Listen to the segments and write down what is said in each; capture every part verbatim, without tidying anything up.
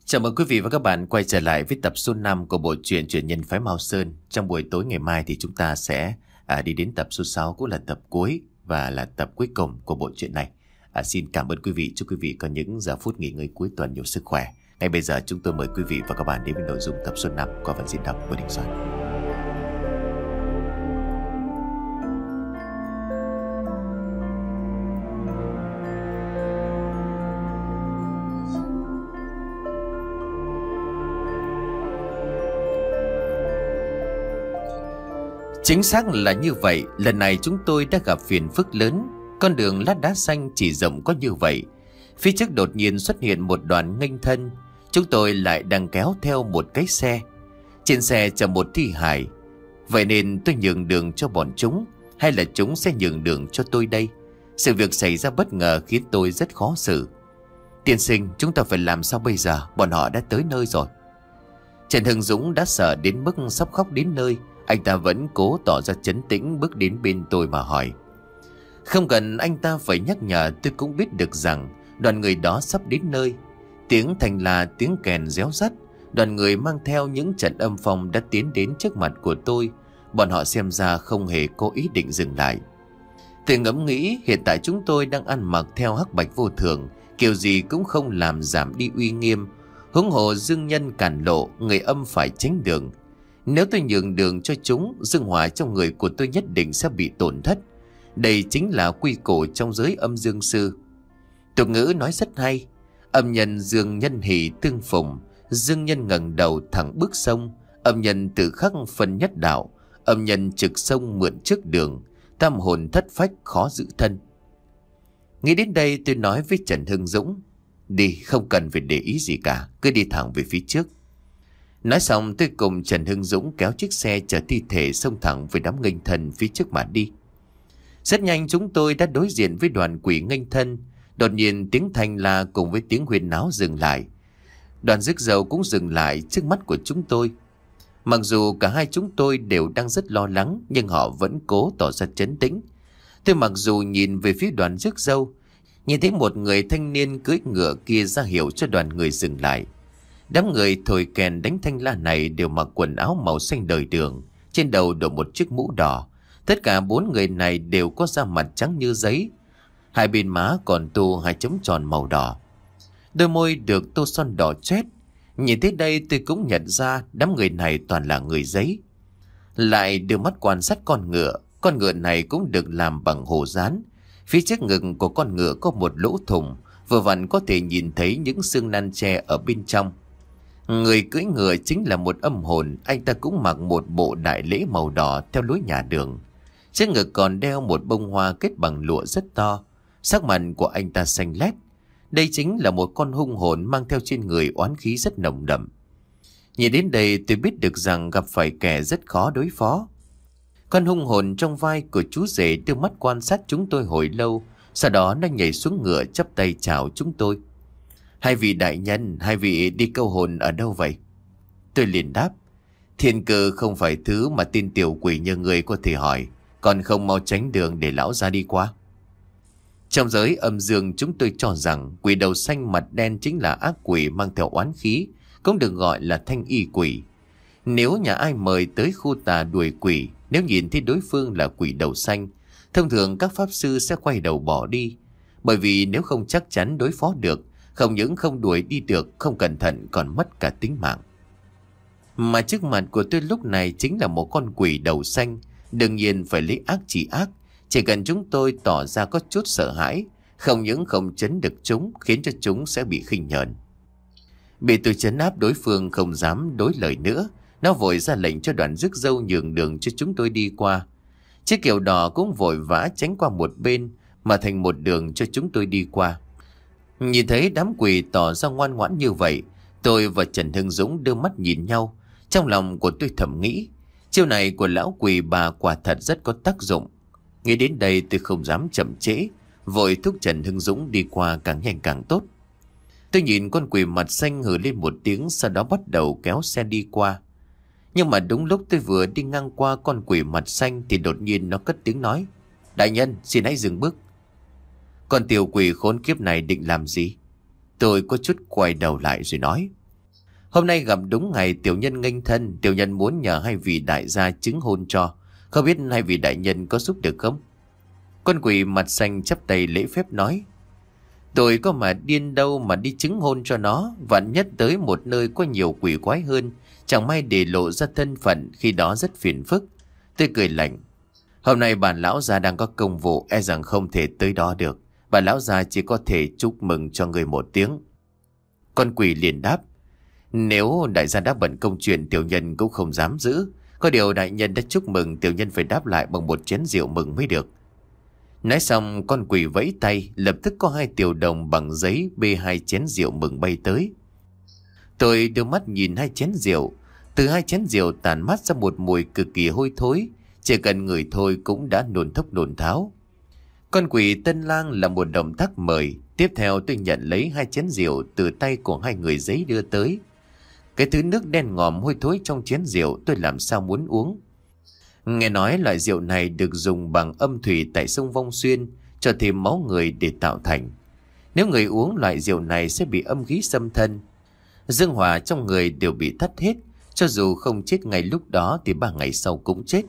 Chào mừng quý vị và các bạn quay trở lại với tập số năm của bộ truyện Truyền nhân phái Mao Sơn. Trong buổi tối ngày mai thì chúng ta sẽ à, đi đến tập số sáu, cũng là tập cuối và là tập cuối cùng của bộ truyện này. À, xin cảm ơn quý vị, chúc quý vị có những giờ phút nghỉ ngơi cuối tuần nhiều sức khỏe. Ngay bây giờ chúng tôi mời quý vị và các bạn đến với nội dung tập số năm qua phần diễn đọc của Đình Soạn. Chính xác là như vậy, lần này chúng tôi đã gặp phiền phức lớn. Con đường lát đá xanh chỉ rộng có như vậy. Phía trước đột nhiên xuất hiện một đoàn nghênh thân. Chúng tôi lại đang kéo theo một cái xe. Trên xe chở một thi hài. Vậy nên tôi nhường đường cho bọn chúng, hay là chúng sẽ nhường đường cho tôi đây? Sự việc xảy ra bất ngờ khiến tôi rất khó xử. Tiên sinh, chúng ta phải làm sao bây giờ? Bọn họ đã tới nơi rồi. Trần Hưng Dũng đã sợ đến mức sắp khóc đến nơi. Anh ta vẫn cố tỏ ra trấn tĩnh, bước đến bên tôi mà hỏi. Không cần anh ta phải nhắc nhở, tôi cũng biết được rằng đoàn người đó sắp đến nơi. Tiếng thành là tiếng kèn réo rắt. Đoàn người mang theo những trận âm phong đã tiến đến trước mặt của tôi. Bọn họ xem ra không hề có ý định dừng lại. Tôi ngẫm nghĩ hiện tại chúng tôi đang ăn mặc theo hắc bạch vô thường, kiểu gì cũng không làm giảm đi uy nghiêm. Huống hồ dương nhân cản lộ, người âm phải tránh đường. Nếu tôi nhường đường cho chúng, dương hỏa trong người của tôi nhất định sẽ bị tổn thất. Đây chính là quy củ trong giới âm dương sư. Tục ngữ nói rất hay. Âm nhân dương nhân hỷ tương phùng, dương nhân ngẩng đầu thẳng bước sông. Âm nhân tự khắc phân nhất đạo, âm nhân trực sông mượn trước đường. Tam hồn thất phách khó giữ thân. Nghĩ đến đây tôi nói với Trần Hưng Dũng. Đi, không cần phải để ý gì cả, cứ đi thẳng về phía trước. Nói xong tôi cùng Trần Hưng Dũng kéo chiếc xe chở thi thể xông thẳng với đám nghênh thân phía trước mà đi. Rất nhanh chúng tôi đã đối diện với đoàn quỷ nghênh thân. Đột nhiên tiếng thanh la cùng với tiếng huyên náo dừng lại. Đoàn rước dâu cũng dừng lại trước mắt của chúng tôi. Mặc dù cả hai chúng tôi đều đang rất lo lắng, nhưng họ vẫn cố tỏ ra trấn tĩnh. Tôi mặc dù nhìn về phía đoàn rước dâu, nhìn thấy một người thanh niên cưỡi ngựa kia ra hiệu cho đoàn người dừng lại. Đám người thổi kèn đánh thanh la này đều mặc quần áo màu xanh đời đường, trên đầu đội một chiếc mũ đỏ. Tất cả bốn người này đều có da mặt trắng như giấy. Hai bên má còn tô hai chấm tròn màu đỏ. Đôi môi được tô son đỏ chét. Nhìn tới đây tôi cũng nhận ra đám người này toàn là người giấy. Lại đưa mắt quan sát con ngựa. Con ngựa này cũng được làm bằng hồ dán. Phía trước ngực của con ngựa có một lỗ thủng, vừa vặn có thể nhìn thấy những xương nan tre ở bên trong. Người cưỡi ngựa chính là một âm hồn. Anh ta cũng mặc một bộ đại lễ màu đỏ theo lối nhà đường. Trên ngực còn đeo một bông hoa kết bằng lụa rất to. Sắc mặt của anh ta xanh lét. Đây chính là một con hung hồn mang theo trên người oán khí rất nồng đậm. Nhìn đến đây tôi biết được rằng gặp phải kẻ rất khó đối phó. Con hung hồn trong vai của chú rể đưa mắt quan sát chúng tôi hồi lâu. Sau đó nó nhảy xuống ngựa chắp tay chào chúng tôi. Hai vị đại nhân, hai vị đi câu hồn ở đâu vậy? Tôi liền đáp. Thiên cơ không phải thứ mà tin tiểu quỷ như người có thể hỏi. Còn không mau tránh đường để lão ra đi qua. Trong giới âm dương chúng tôi cho rằng quỷ đầu xanh mặt đen chính là ác quỷ mang theo oán khí, cũng được gọi là thanh y quỷ. Nếu nhà ai mời tới khu tà đuổi quỷ, nếu nhìn thấy đối phương là quỷ đầu xanh, thông thường các pháp sư sẽ quay đầu bỏ đi. Bởi vì nếu không chắc chắn đối phó được, không những không đuổi đi được, không cẩn thận còn mất cả tính mạng. Mà trước mặt của tôi lúc này chính là một con quỷ đầu xanh. Đương nhiên phải lấy ác chỉ ác. Chỉ cần chúng tôi tỏ ra có chút sợ hãi, không những không chấn được chúng, khiến cho chúng sẽ bị khinh nhờn. Bị tôi chấn áp, đối phương không dám đối lời nữa. Nó vội ra lệnh cho đoàn rước dâu nhường đường cho chúng tôi đi qua. Chiếc kiệu đỏ cũng vội vã tránh qua một bên, mà thành một đường cho chúng tôi đi qua. Nhìn thấy đám quỷ tỏ ra ngoan ngoãn như vậy, tôi và Trần Hưng Dũng đưa mắt nhìn nhau. Trong lòng của tôi thầm nghĩ, chiêu này của lão quỷ bà quả thật rất có tác dụng. Nghĩ đến đây tôi không dám chậm trễ, vội thúc Trần Hưng Dũng đi qua càng nhanh càng tốt. Tôi nhìn con quỷ mặt xanh hừ lên một tiếng, sau đó bắt đầu kéo xe đi qua. Nhưng mà đúng lúc tôi vừa đi ngang qua con quỷ mặt xanh thì đột nhiên nó cất tiếng nói. Đại nhân, xin hãy dừng bước. Con tiểu quỷ khốn kiếp này định làm gì? Tôi có chút quay đầu lại rồi nói. Hôm nay gặp đúng ngày tiểu nhân nghênh thân, tiểu nhân muốn nhờ hai vị đại gia chứng hôn cho. Không biết hai vị đại nhân có giúp được không? Con quỷ mặt xanh chắp tay lễ phép nói: Tôi có mà điên đâu mà đi chứng hôn cho nó. Vạn nhất tới một nơi có nhiều quỷ quái hơn, chẳng may để lộ ra thân phận, khi đó rất phiền phức. Tôi cười lạnh: Hôm nay bản lão gia đang có công vụ, e rằng không thể tới đó được. Bản lão gia chỉ có thể chúc mừng cho người một tiếng. Con quỷ liền đáp: Nếu đại gia đã bận công chuyện, tiểu nhân cũng không dám giữ. Có điều đại nhân đã chúc mừng, tiểu nhân phải đáp lại bằng một chén rượu mừng mới được. Nói xong, con quỷ vẫy tay, lập tức có hai tiểu đồng bằng giấy bê hai chén rượu mừng bay tới. Tôi đưa mắt nhìn hai chén rượu. Từ hai chén rượu tản mát ra một mùi cực kỳ hôi thối, chỉ cần ngửi thôi cũng đã nôn thốc nôn tháo. Con quỷ tân lang là một động tác mời. Tiếp theo tôi nhận lấy hai chén rượu từ tay của hai người giấy đưa tới. Cái thứ nước đen ngòm hôi thối trong chén rượu tôi làm sao muốn uống. Nghe nói loại rượu này được dùng bằng âm thủy tại sông Vong Xuyên, cho thêm máu người để tạo thành. Nếu người uống loại rượu này sẽ bị âm khí xâm thân, dương hỏa trong người đều bị tắt hết. Cho dù không chết ngày lúc đó thì ba ngày sau cũng chết.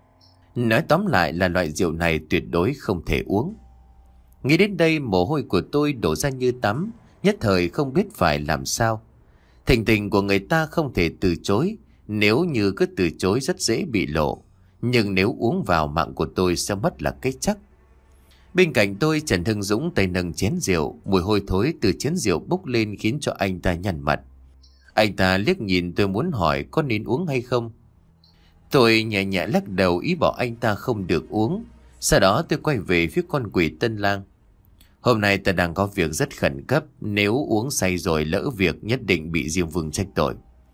Nói tóm lại là loại rượu này tuyệt đối không thể uống. Nghĩ đến đây, mồ hôi của tôi đổ ra như tắm, nhất thời không biết phải làm sao. Thình tình của người ta không thể từ chối, nếu như cứ từ chối rất dễ bị lộ. Nhưng nếu uống vào, mạng của tôi sẽ mất là cái chắc. Bên cạnh tôi, Trần Hưng Dũng tay nâng chén rượu. Mùi hôi thối từ chén rượu bốc lên khiến cho anh ta nhăn mặt. Anh ta liếc nhìn tôi muốn hỏi có nên uống hay không. Tôi nhẹ nhẹ lắc đầu ý bảo anh ta không được uống. Sau đó tôi quay về phía con quỷ tân lang. Hôm nay ta đang có việc rất khẩn cấp, nếu uống say rồi lỡ việc nhất định bị Diêm Vương trách tội.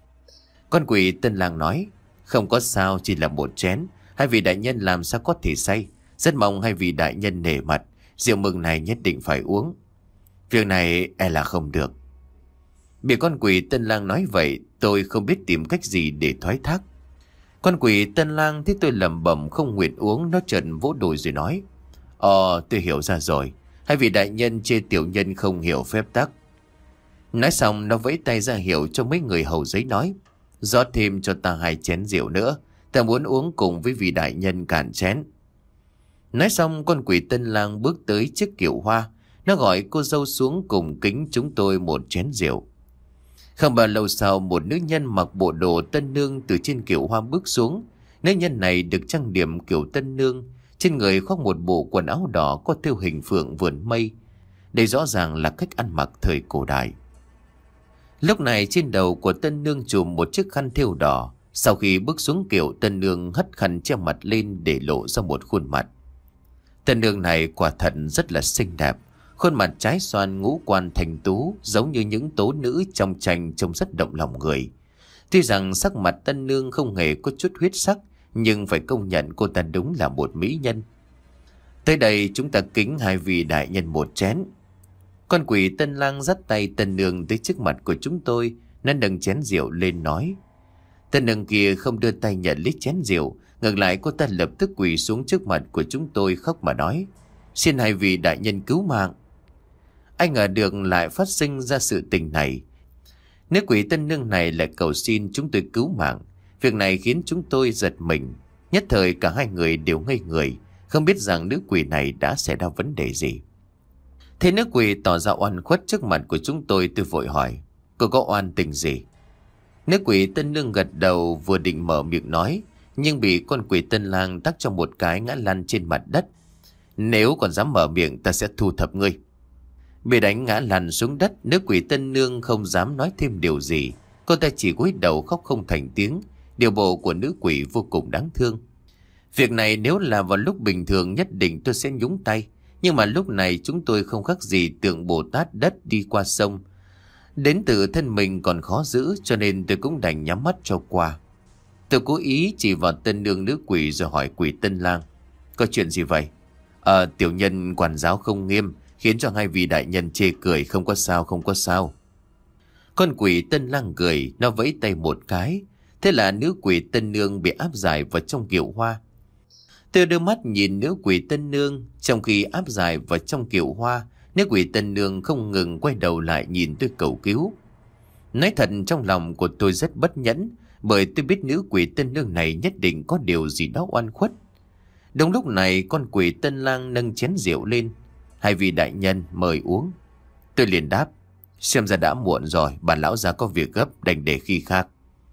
Con quỷ tân lang nói: Không có sao, chỉ là một chén, hai vị đại nhân làm sao có thể say. Rất mong hai vị đại nhân nể mặt, rượu mừng này nhất định phải uống. Việc này e là không được. Bị con quỷ tân lang nói vậy, tôi không biết tìm cách gì để thoái thác. Con quỷ tân lang thấy tôi lẩm bẩm không nguyện uống, nó chợt vỗ đùi rồi nói: Ờ, tôi hiểu ra rồi. Hai vị đại nhân chê tiểu nhân không hiểu phép tắc. Nói xong, nó vẫy tay ra hiệu cho mấy người hầu giấy nói: Rót thêm cho ta hai chén rượu nữa, ta muốn uống cùng với vị đại nhân cạn chén. Nói xong, con quỷ tân lang bước tới chiếc kiệu hoa. Nó gọi cô dâu xuống cùng kính chúng tôi một chén rượu. Không bao lâu sau, một nữ nhân mặc bộ đồ tân nương từ trên kiệu hoa bước xuống. Nữ nhân này được trang điểm kiểu tân nương, trên người khoác một bộ quần áo đỏ có thêu hình phượng vườn mây. Đây rõ ràng là cách ăn mặc thời cổ đại. Lúc này trên đầu của tân nương trùm một chiếc khăn thêu đỏ. Sau khi bước xuống kiệu, tân nương hất khăn che mặt lên để lộ ra một khuôn mặt. Tân nương này quả thật rất là xinh đẹp. Khuôn mặt trái xoan, ngũ quan thành tú, giống như những tố nữ trong tranh, trông rất động lòng người. Tuy rằng sắc mặt tân nương không hề có chút huyết sắc, nhưng phải công nhận cô ta đúng là một mỹ nhân. Tới đây chúng ta kính hai vị đại nhân một chén. Con quỷ tân lang dắt tay tân nương tới trước mặt của chúng tôi, nó nâng chén rượu lên nói. Tân nương kia không đưa tay nhận lấy chén rượu, ngược lại cô ta lập tức quỳ xuống trước mặt của chúng tôi khóc mà nói: Xin hai vị đại nhân cứu mạng. Anh ngờ được lại phát sinh ra sự tình này. Nếu quỷ tân nương này lại cầu xin chúng tôi cứu mạng, việc này khiến chúng tôi giật mình. Nhất thời cả hai người đều ngây người, không biết rằng nữ quỷ này đã xảy ra vấn đề gì. Thế nữ quỷ tỏ ra oan khuất trước mặt của chúng tôi, tôi vội hỏi: Cô có oan tình gì? Nữ quỷ tân nương gật đầu, vừa định mở miệng nói, nhưng bị con quỷ tân lang tắc cho một cái ngã lăn trên mặt đất. Nếu còn dám mở miệng, ta sẽ thu thập ngươi. Bị đánh ngã lăn xuống đất, nữ quỷ tân nương không dám nói thêm điều gì. Cô ta chỉ cúi đầu khóc không thành tiếng. Điều bộ của nữ quỷ vô cùng đáng thương. Việc này nếu là vào lúc bình thường nhất định tôi sẽ nhúng tay. Nhưng mà lúc này chúng tôi không khác gì tượng Bồ Tát đất đi qua sông. Đến từ thân mình còn khó giữ, cho nên tôi cũng đành nhắm mắt cho qua. Tôi cố ý chỉ vào tân nương nữ quỷ rồi hỏi quỷ tân lang: Có chuyện gì vậy? Ờ, tiểu nhân quản giáo không nghiêm, khiến cho hai vị đại nhân chê cười. Không có sao, không có sao. Con quỷ tân lang cười, nó vẫy tay một cái. Thế là nữ quỷ tân nương bị áp giải vào trong kiệu hoa. Tôi đưa mắt nhìn nữ quỷ tân nương. Trong khi áp giải vào trong kiệu hoa, nữ quỷ tân nương không ngừng quay đầu lại nhìn tôi cầu cứu. Nói thật, trong lòng của tôi rất bất nhẫn, bởi tôi biết nữ quỷ tân nương này nhất định có điều gì đó oan khuất. Đúng lúc này, con quỷ Tân Lang nâng chén rượu lên. Hai vị đại nhân mời uống. Tôi liền đáp, xem ra đã muộn rồi, bà lão già có việc gấp, đành để khi khác.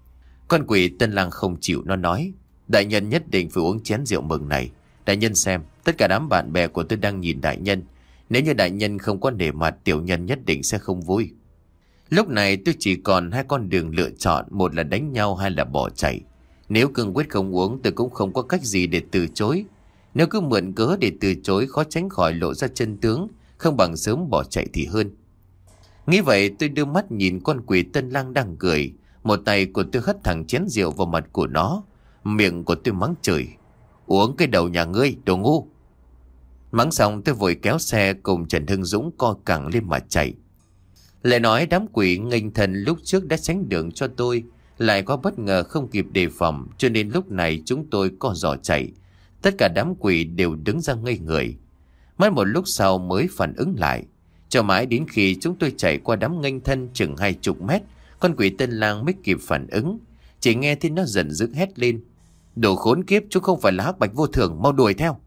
Con quỷ Tân Lang không chịu, nó nói, đại nhân nhất định phải uống chén rượu mừng này. Đại nhân xem, tất cả đám bạn bè của tôi đang nhìn đại nhân. Nếu như đại nhân không có nể mặt, tiểu nhân nhất định sẽ không vui. Lúc này tôi chỉ còn hai con đường lựa chọn, một là đánh nhau, hai là bỏ chạy. Nếu cương quyết không uống, tôi cũng không có cách gì để từ chối. Nếu cứ mượn cớ để từ chối, khó tránh khỏi lộ ra chân tướng, không bằng sớm bỏ chạy thì hơn. Nghĩ vậy, tôi đưa mắt nhìn con quỷ Tân Lang đang cười. Một tay của tôi hất thẳng chén rượu vào mặt của nó. Miệng của tôi mắng chửi, uống cái đầu nhà ngươi, đồ ngu. Mắng xong, tôi vội kéo xe cùng Trần Hưng Dũng co cẳng lên mà chạy. Lại nói đám quỷ nghênh thần lúc trước đã tránh đường cho tôi, lại có bất ngờ không kịp đề phòng, cho nên lúc này chúng tôi co giò chạy. Tất cả đám quỷ đều đứng ra ngây người. Mất một lúc sau mới phản ứng lại. Cho mãi đến khi chúng tôi chạy qua đám nghênh thân chừng hai chục mét, con quỷ Tân Lang mới kịp phản ứng. Chỉ nghe thấy nó giận dữ hét lên, đồ khốn kiếp, chúng không phải là hắc bạch vô thường, mau đuổi theo.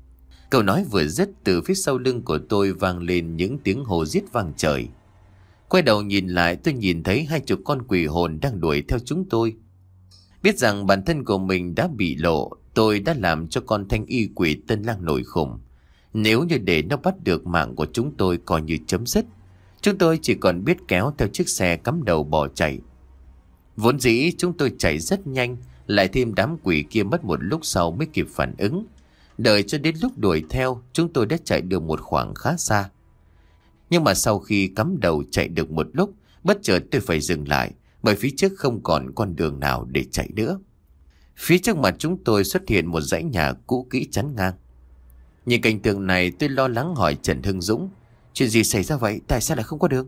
Câu nói vừa dứt, từ phía sau lưng của tôi vang lên những tiếng hò giết vang trời. Quay đầu nhìn lại, tôi nhìn thấy hai chục con quỷ hồn đang đuổi theo chúng tôi. Biết rằng bản thân của mình đã bị lộ, tôi đã làm cho con thanh y quỷ Tân Lang nổi khủng. Nếu như để nó bắt được mạng của chúng tôi coi như chấm dứt, chúng tôi chỉ còn biết kéo theo chiếc xe cắm đầu bỏ chạy. Vốn dĩ chúng tôi chạy rất nhanh, lại thêm đám quỷ kia mất một lúc sau mới kịp phản ứng. Đợi cho đến lúc đuổi theo, chúng tôi đã chạy được một khoảng khá xa. Nhưng mà sau khi cắm đầu chạy được một lúc, bất chợt tôi phải dừng lại, bởi phía trước không còn con đường nào để chạy nữa. Phía trước mặt chúng tôi xuất hiện một dãy nhà cũ kỹ chắn ngang. Nhìn cảnh tượng này, tôi lo lắng hỏi Trần Hưng Dũng, chuyện gì xảy ra vậy, tại sao lại không có đường?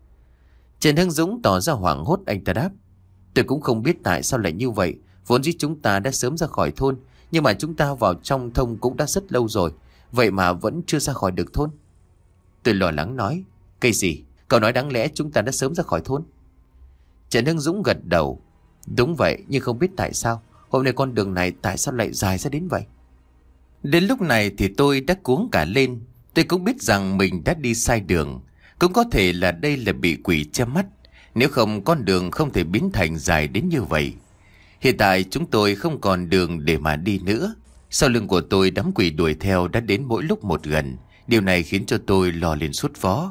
Trần Hưng Dũng tỏ ra hoảng hốt, anh ta đáp, tôi cũng không biết tại sao lại như vậy. Vốn dĩ chúng ta đã sớm ra khỏi thôn, nhưng mà chúng ta vào trong thông cũng đã rất lâu rồi, vậy mà vẫn chưa ra khỏi được thôn. Tôi lo lắng nói, cái gì? Cậu nói đáng lẽ chúng ta đã sớm ra khỏi thôn? Trần Hưng Dũng gật đầu, đúng vậy, nhưng không biết tại sao hôm nay con đường này tại sao lại dài ra đến vậy. Đến lúc này thì tôi đã cuống cả lên. Tôi cũng biết rằng mình đã đi sai đường, cũng có thể là đây là bị quỷ che mắt, nếu không con đường không thể biến thành dài đến như vậy. Hiện tại chúng tôi không còn đường để mà đi nữa. Sau lưng của tôi đám quỷ đuổi theo đã đến mỗi lúc một gần. Điều này khiến cho tôi lo lên sốt vó.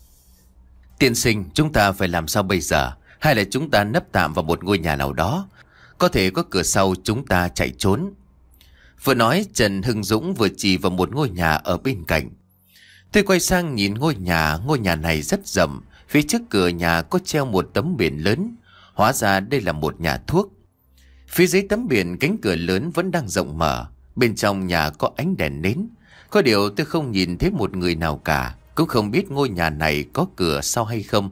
Tiên sinh, chúng ta phải làm sao bây giờ? Hay là chúng ta nấp tạm vào một ngôi nhà nào đó, có thể có cửa sau chúng ta chạy trốn? Vừa nói, Trần Hưng Dũng vừa chỉ vào một ngôi nhà ở bên cạnh. Tôi quay sang nhìn ngôi nhà. Ngôi nhà này rất rộng. Phía trước cửa nhà có treo một tấm biển lớn. Hóa ra đây là một nhà thuốc. Phía dưới tấm biển, cánh cửa lớn vẫn đang rộng mở. Bên trong nhà có ánh đèn nến. Có điều tôi không nhìn thấy một người nào cả, cũng không biết ngôi nhà này có cửa sau hay không.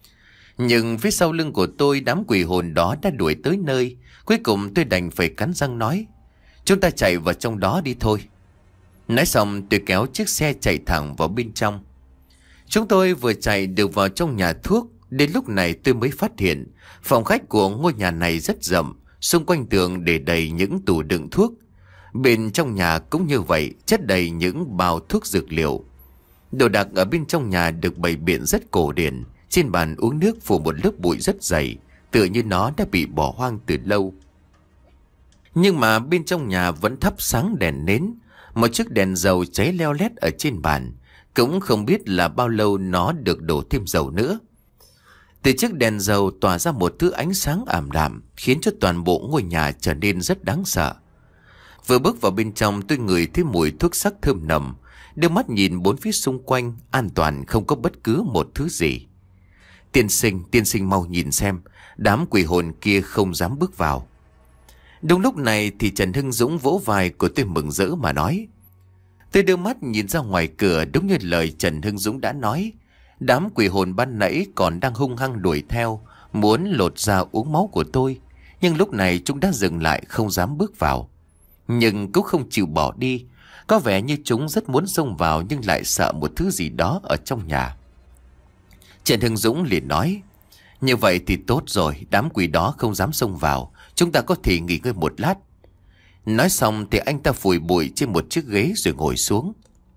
Nhưng phía sau lưng của tôi, đám quỷ hồn đó đã đuổi tới nơi. Cuối cùng tôi đành phải cắn răng nói, chúng ta chạy vào trong đó đi thôi. Nói xong tôi kéo chiếc xe chạy thẳng vào bên trong. Chúng tôi vừa chạy được vào trong nhà thuốc. Đến lúc này tôi mới phát hiện phòng khách của ngôi nhà này rất rộng. Xung quanh tường để đầy những tủ đựng thuốc. Bên trong nhà cũng như vậy, chất đầy những bao thuốc dược liệu. Đồ đạc ở bên trong nhà được bày biện rất cổ điển. Trên bàn uống nước phủ một lớp bụi rất dày, tựa như nó đã bị bỏ hoang từ lâu. Nhưng mà bên trong nhà vẫn thắp sáng đèn nến. Một chiếc đèn dầu cháy leo lét ở trên bàn. Cũng không biết là bao lâu nó được đổ thêm dầu nữa. Từ chiếc đèn dầu tỏa ra một thứ ánh sáng ảm đạm, khiến cho toàn bộ ngôi nhà trở nên rất đáng sợ. Vừa bước vào bên trong, tôi ngửi thấy mùi thuốc sắc thơm nồng. Đưa mắt nhìn bốn phía xung quanh, an toàn không có bất cứ một thứ gì. Tiên sinh, tiên sinh mau nhìn xem, đám quỷ hồn kia không dám bước vào. Đúng lúc này thì Trần Hưng Dũng vỗ vai của tôi mừng rỡ mà nói. Tôi đưa mắt nhìn ra ngoài cửa, đúng như lời Trần Hưng Dũng đã nói. Đám quỷ hồn ban nãy còn đang hung hăng đuổi theo, muốn lột ra uống máu của tôi. Nhưng lúc này chúng đã dừng lại, không dám bước vào. Nhưng cũng không chịu bỏ đi. Có vẻ như chúng rất muốn xông vào, nhưng lại sợ một thứ gì đó ở trong nhà. Trần Hưng Dũng liền nói, Như vậy thì tốt rồi, đám quỷ đó không dám xông vào. Chúng ta có thể nghỉ ngơi một lát. Nói xong thì anh ta phủi bụi trên một chiếc ghế rồi ngồi xuống.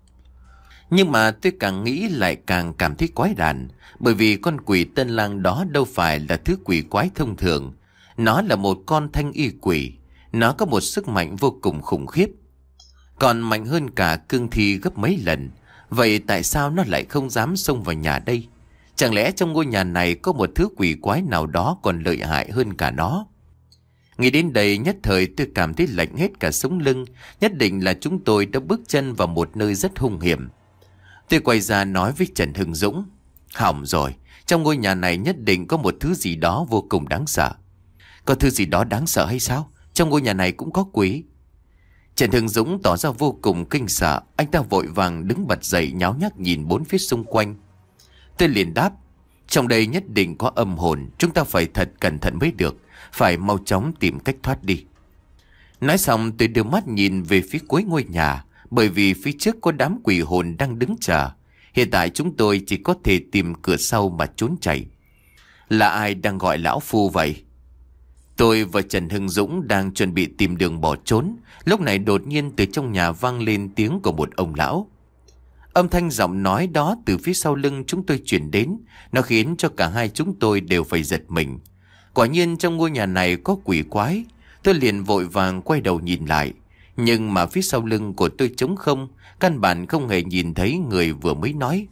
Nhưng mà tôi càng nghĩ lại càng cảm thấy quái đản. Bởi vì con quỷ Tân Lang đó đâu phải là thứ quỷ quái thông thường. Nó là một con thanh y quỷ. Nó có một sức mạnh vô cùng khủng khiếp, còn mạnh hơn cả cương thi gấp mấy lần. Vậy tại sao nó lại không dám xông vào nhà đây? Chẳng lẽ trong ngôi nhà này có một thứ quỷ quái nào đó còn lợi hại hơn cả nó? Nghĩ đến đây nhất thời tôi cảm thấy lạnh hết cả sống lưng. Nhất định là chúng tôi đã bước chân vào một nơi rất hung hiểm. Tôi quay ra nói với Trần Hưng Dũng: hỏng rồi, trong ngôi nhà này nhất định có một thứ gì đó vô cùng đáng sợ. Có thứ gì đó đáng sợ hay sao? Trong ngôi nhà này cũng có quỷ. Trần Hưng Dũng tỏ ra vô cùng kinh sợ. Anh ta vội vàng đứng bật dậy, nháo nhác nhìn bốn phía xung quanh. Tôi liền đáp: trong đây nhất định có âm hồn. Chúng ta phải thật cẩn thận mới được. Phải mau chóng tìm cách thoát đi. Nói xong tôi đưa mắt nhìn về phía cuối ngôi nhà. Bởi vì phía trước có đám quỷ hồn đang đứng chờ. Hiện tại chúng tôi chỉ có thể tìm cửa sau mà trốn chạy. Là ai đang gọi lão phu vậy? Tôi và Trần Hưng Dũng đang chuẩn bị tìm đường bỏ trốn. Lúc này đột nhiên từ trong nhà vang lên tiếng của một ông lão. Âm thanh giọng nói đó từ phía sau lưng chúng tôi chuyển đến. Nó khiến cho cả hai chúng tôi đều phải giật mình. Quả nhiên trong ngôi nhà này có quỷ quái. Tôi liền vội vàng quay đầu nhìn lại. Nhưng mà phía sau lưng của tôi trống không. Căn bản không hề nhìn thấy người vừa mới nói.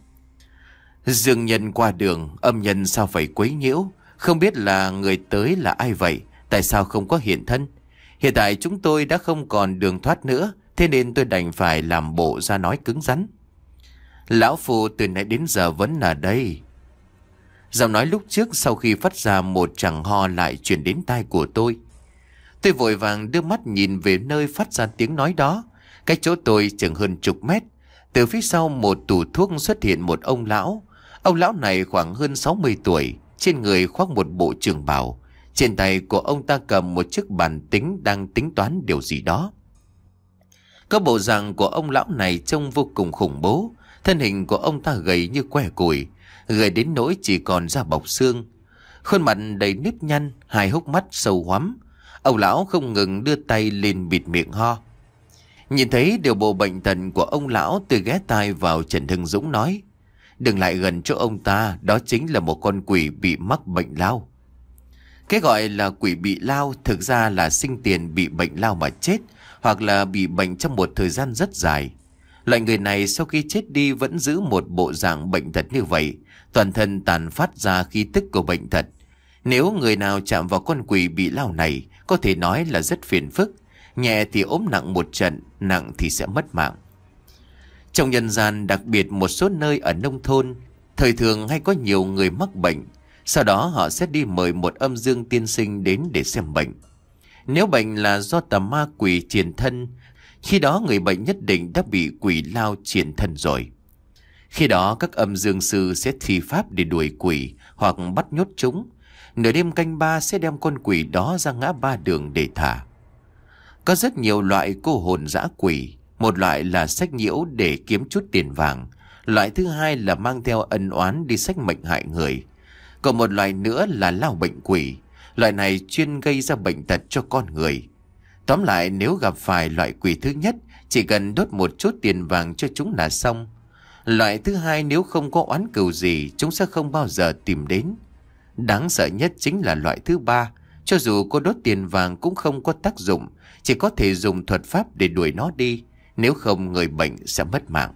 Dương nhân qua đường, âm nhân sao phải quấy nhiễu? Không biết là người tới là ai vậy? Tại sao không có hiện thân? Hiện tại chúng tôi đã không còn đường thoát nữa. Thế nên tôi đành phải làm bộ ra nói cứng rắn. Lão phu từ nãy đến giờ vẫn ở đây. Giọng nói lúc trước sau khi phát ra một tràng ho lại chuyển đến tai của tôi. Tôi vội vàng đưa mắt nhìn về nơi phát ra tiếng nói đó. Cách chỗ tôi chừng hơn chục mét. Từ phía sau một tủ thuốc xuất hiện một ông lão. Ông lão này khoảng hơn sáu mươi tuổi. Trên người khoác một bộ trường bào. Trên tay của ông ta cầm một chiếc bàn tính đang tính toán điều gì đó. Có bộ dạng của ông lão này trông vô cùng khủng bố. Thân hình của ông ta gầy như que củi, gầy đến nỗi chỉ còn da bọc xương. Khuôn mặt đầy nếp nhăn, hai hốc mắt sâu hoắm. Ông lão không ngừng đưa tay lên bịt miệng ho. Nhìn thấy điều bộ bệnh tật của ông lão, tôi ghé tai vào Trần Hưng Dũng nói: đừng lại gần chỗ ông ta, đó chính là một con quỷ bị mắc bệnh lao. Cái gọi là quỷ bị lao thực ra là sinh tiền bị bệnh lao mà chết, hoặc là bị bệnh trong một thời gian rất dài. Loại người này sau khi chết đi vẫn giữ một bộ dạng bệnh tật như vậy, toàn thân tàn phát ra khí tức của bệnh tật. Nếu người nào chạm vào con quỷ bị lao này, có thể nói là rất phiền phức. Nhẹ thì ốm nặng một trận, nặng thì sẽ mất mạng. Trong nhân gian, đặc biệt một số nơi ở nông thôn, thời thường hay có nhiều người mắc bệnh. Sau đó họ sẽ đi mời một âm dương tiên sinh đến để xem bệnh. Nếu bệnh là do tà ma quỷ triền thân, khi đó người bệnh nhất định đã bị quỷ lao triền thân rồi. Khi đó các âm dương sư sẽ thi pháp để đuổi quỷ hoặc bắt nhốt chúng. Nửa đêm canh ba sẽ đem con quỷ đó ra ngã ba đường để thả. Có rất nhiều loại cô hồn dã quỷ. Một loại là xách nhiễu để kiếm chút tiền vàng. Loại thứ hai là mang theo ân oán đi xách mệnh hại người. Còn một loại nữa là lao bệnh quỷ. Loại này chuyên gây ra bệnh tật cho con người. Tóm lại, nếu gặp phải loại quỷ thứ nhất, chỉ cần đốt một chút tiền vàng cho chúng là xong. Loại thứ hai nếu không có oán cừu gì, chúng sẽ không bao giờ tìm đến. Đáng sợ nhất chính là loại thứ ba. Cho dù có đốt tiền vàng cũng không có tác dụng, chỉ có thể dùng thuật pháp để đuổi nó đi. Nếu không, người bệnh sẽ mất mạng.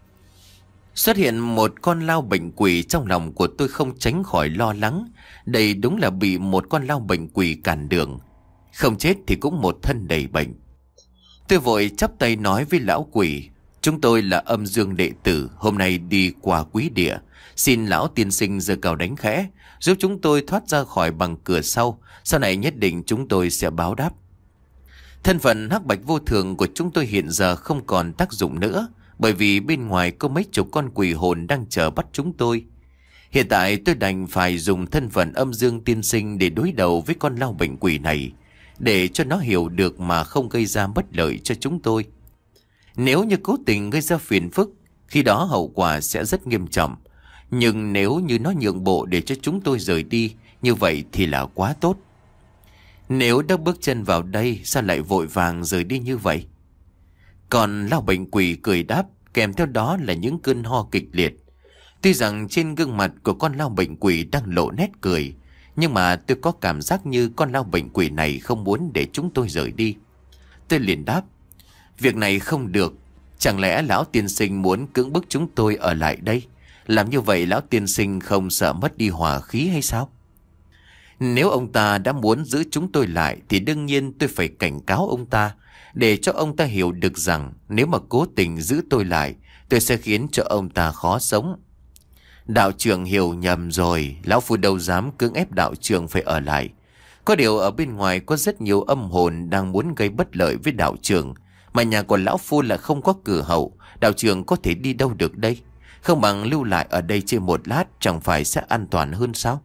Xuất hiện một con lao bệnh quỷ, trong lòng của tôi không tránh khỏi lo lắng. Đây đúng là bị một con lao bệnh quỷ cản đường. Không chết thì cũng một thân đầy bệnh. Tôi vội chắp tay nói với lão quỷ: chúng tôi là âm dương đệ tử, hôm nay đi qua quý địa. Xin lão tiên sinh giơ cao đánh khẽ, giúp chúng tôi thoát ra khỏi bằng cửa sau. Sau này nhất định chúng tôi sẽ báo đáp. Thân phận hắc bạch vô thường của chúng tôi hiện giờ không còn tác dụng nữa, bởi vì bên ngoài có mấy chục con quỷ hồn đang chờ bắt chúng tôi. Hiện tại tôi đành phải dùng thân phận âm dương tiên sinh để đối đầu với con lao bệnh quỷ này, để cho nó hiểu được mà không gây ra bất lợi cho chúng tôi. Nếu như cố tình gây ra phiền phức, khi đó hậu quả sẽ rất nghiêm trọng. Nhưng nếu như nó nhượng bộ để cho chúng tôi rời đi, như vậy thì là quá tốt. Nếu đã bước chân vào đây, sao lại vội vàng rời đi như vậy? Còn lão bệnh quỷ cười đáp, kèm theo đó là những cơn ho kịch liệt. Tuy rằng trên gương mặt của con lão bệnh quỷ đang lộ nét cười, nhưng mà tôi có cảm giác như con lão bệnh quỷ này không muốn để chúng tôi rời đi. Tôi liền đáp, việc này không được. Chẳng lẽ lão tiên sinh muốn cưỡng bức chúng tôi ở lại đây? Làm như vậy lão tiên sinh không sợ mất đi hòa khí hay sao? Nếu ông ta đã muốn giữ chúng tôi lại thì đương nhiên tôi phải cảnh cáo ông ta, để cho ông ta hiểu được rằng nếu mà cố tình giữ tôi lại, tôi sẽ khiến cho ông ta khó sống. Đạo trưởng hiểu nhầm rồi, lão phu đâu dám cưỡng ép đạo trưởng phải ở lại. Có điều ở bên ngoài có rất nhiều âm hồn đang muốn gây bất lợi với đạo trưởng, mà nhà của lão phu là không có cửa hậu, đạo trưởng có thể đi đâu được đây? Không bằng lưu lại ở đây trên một lát, chẳng phải sẽ an toàn hơn sao?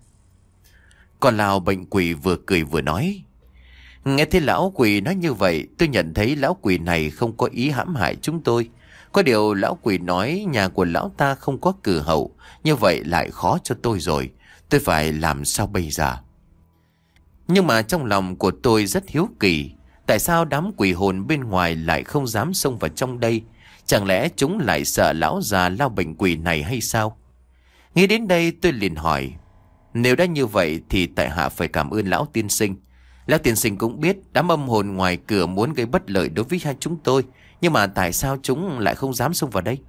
Còn lão bệnh quỷ vừa cười vừa nói. Nghe thấy lão quỷ nói như vậy, tôi nhận thấy lão quỷ này không có ý hãm hại chúng tôi. Có điều lão quỷ nói nhà của lão ta không có cửa hậu, như vậy lại khó cho tôi rồi. Tôi phải làm sao bây giờ? Nhưng mà trong lòng của tôi rất hiếu kỳ, tại sao đám quỷ hồn bên ngoài lại không dám xông vào trong đây? Chẳng lẽ chúng lại sợ lão già lao bệnh quỷ này hay sao? Nghĩ đến đây tôi liền hỏi, nếu đã như vậy thì tại hạ phải cảm ơn lão tiên sinh. Lão tiên sinh cũng biết đám âm hồn ngoài cửa muốn gây bất lợi đối với hai chúng tôi, nhưng mà tại sao chúng lại không dám xông vào đây?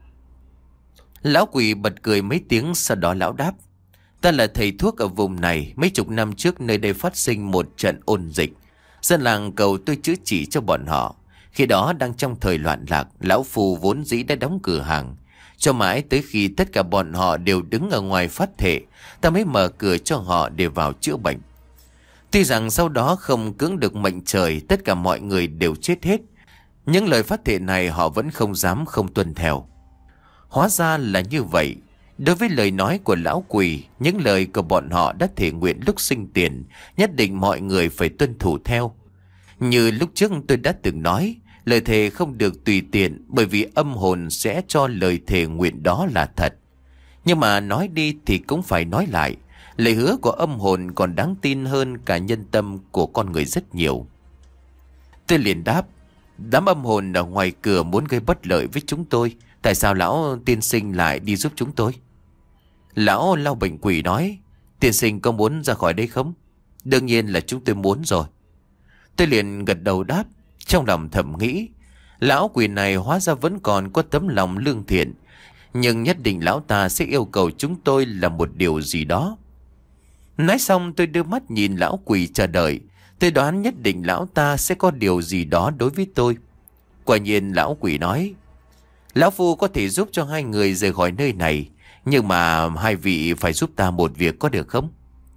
Lão quỷ bật cười mấy tiếng, sau đó lão đáp, ta là thầy thuốc ở vùng này. Mấy chục năm trước nơi đây phát sinh một trận ôn dịch, dân làng cầu tôi chữa trị cho bọn họ. Khi đó đang trong thời loạn lạc, lão phù vốn dĩ đã đóng cửa hàng, cho mãi tới khi tất cả bọn họ đều đứng ở ngoài phát thệ, ta mới mở cửa cho họ để vào chữa bệnh. Tuy rằng sau đó không cưỡng được mệnh trời, tất cả mọi người đều chết hết, những lời phát thệ này họ vẫn không dám không tuân theo. Hóa ra là như vậy. Đối với lời nói của lão quỷ, những lời của bọn họ đã thể nguyện lúc sinh tiền, nhất định mọi người phải tuân thủ theo. Như lúc trước tôi đã từng nói, lời thề không được tùy tiện, bởi vì âm hồn sẽ cho lời thề nguyện đó là thật. Nhưng mà nói đi thì cũng phải nói lại, lời hứa của âm hồn còn đáng tin hơn cả nhân tâm của con người rất nhiều. Tôi liền đáp, đám âm hồn ở ngoài cửa muốn gây bất lợi với chúng tôi, tại sao lão tiên sinh lại đi giúp chúng tôi? Lão lao bệnh quỷ nói, tiên sinh có muốn ra khỏi đây không? Đương nhiên là chúng tôi muốn rồi. Tôi liền gật đầu đáp, trong lòng thầm nghĩ, lão quỷ này hóa ra vẫn còn có tấm lòng lương thiện, nhưng nhất định lão ta sẽ yêu cầu chúng tôi làm một điều gì đó. Nói xong tôi đưa mắt nhìn lão quỷ chờ đợi. Tôi đoán nhất định lão ta sẽ có điều gì đó đối với tôi. Quả nhiên lão quỷ nói, lão phu có thể giúp cho hai người rời khỏi nơi này, nhưng mà hai vị phải giúp ta một việc có được không?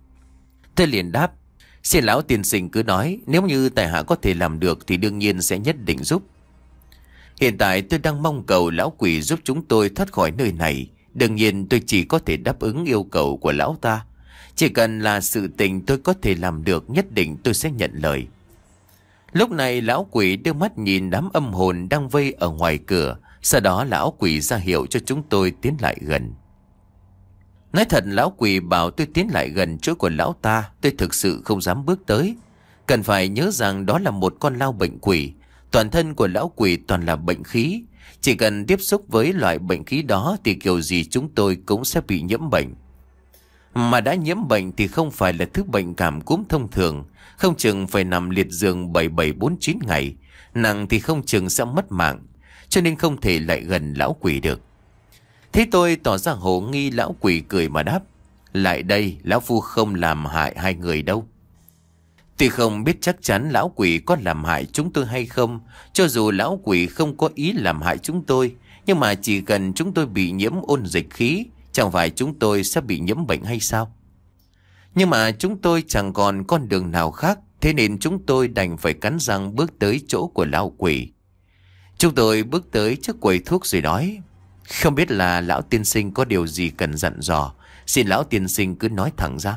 Tôi liền đáp, xin lão tiên sinh cứ nói, nếu như tại hạ có thể làm được thì đương nhiên sẽ nhất định giúp. Hiện tại tôi đang mong cầu lão quỷ giúp chúng tôi thoát khỏi nơi này. Đương nhiên tôi chỉ có thể đáp ứng yêu cầu của lão ta. Chỉ cần là sự tình tôi có thể làm được, nhất định tôi sẽ nhận lời. Lúc này lão quỷ đưa mắt nhìn đám âm hồn đang vây ở ngoài cửa. Sau đó lão quỷ ra hiệu cho chúng tôi tiến lại gần. Nói thật, lão quỷ bảo tôi tiến lại gần chỗ của lão ta, tôi thực sự không dám bước tới. Cần phải nhớ rằng đó là một con lao bệnh quỷ. Toàn thân của lão quỷ toàn là bệnh khí. Chỉ cần tiếp xúc với loại bệnh khí đó thì kiểu gì chúng tôi cũng sẽ bị nhiễm bệnh. Mà đã nhiễm bệnh thì không phải là thứ bệnh cảm cúm thông thường, không chừng phải nằm liệt giường bảy bảy bốn chín ngày, nặng thì không chừng sẽ mất mạng, cho nên không thể lại gần lão quỷ được. Thế tôi tỏ ra hồ nghi, lão quỷ cười mà đáp, lại đây, lão phu không làm hại hai người đâu. Tuy không biết chắc chắn lão quỷ có làm hại chúng tôi hay không, cho dù lão quỷ không có ý làm hại chúng tôi, nhưng mà chỉ cần chúng tôi bị nhiễm ôn dịch khí, chẳng phải chúng tôi sẽ bị nhiễm bệnh hay sao? Nhưng mà chúng tôi chẳng còn con đường nào khác, thế nên chúng tôi đành phải cắn răng bước tới chỗ của lão quỷ. Chúng tôi bước tới trước quầy thuốc rồi nói, không biết là lão tiên sinh có điều gì cần dặn dò, xin lão tiên sinh cứ nói thẳng ra.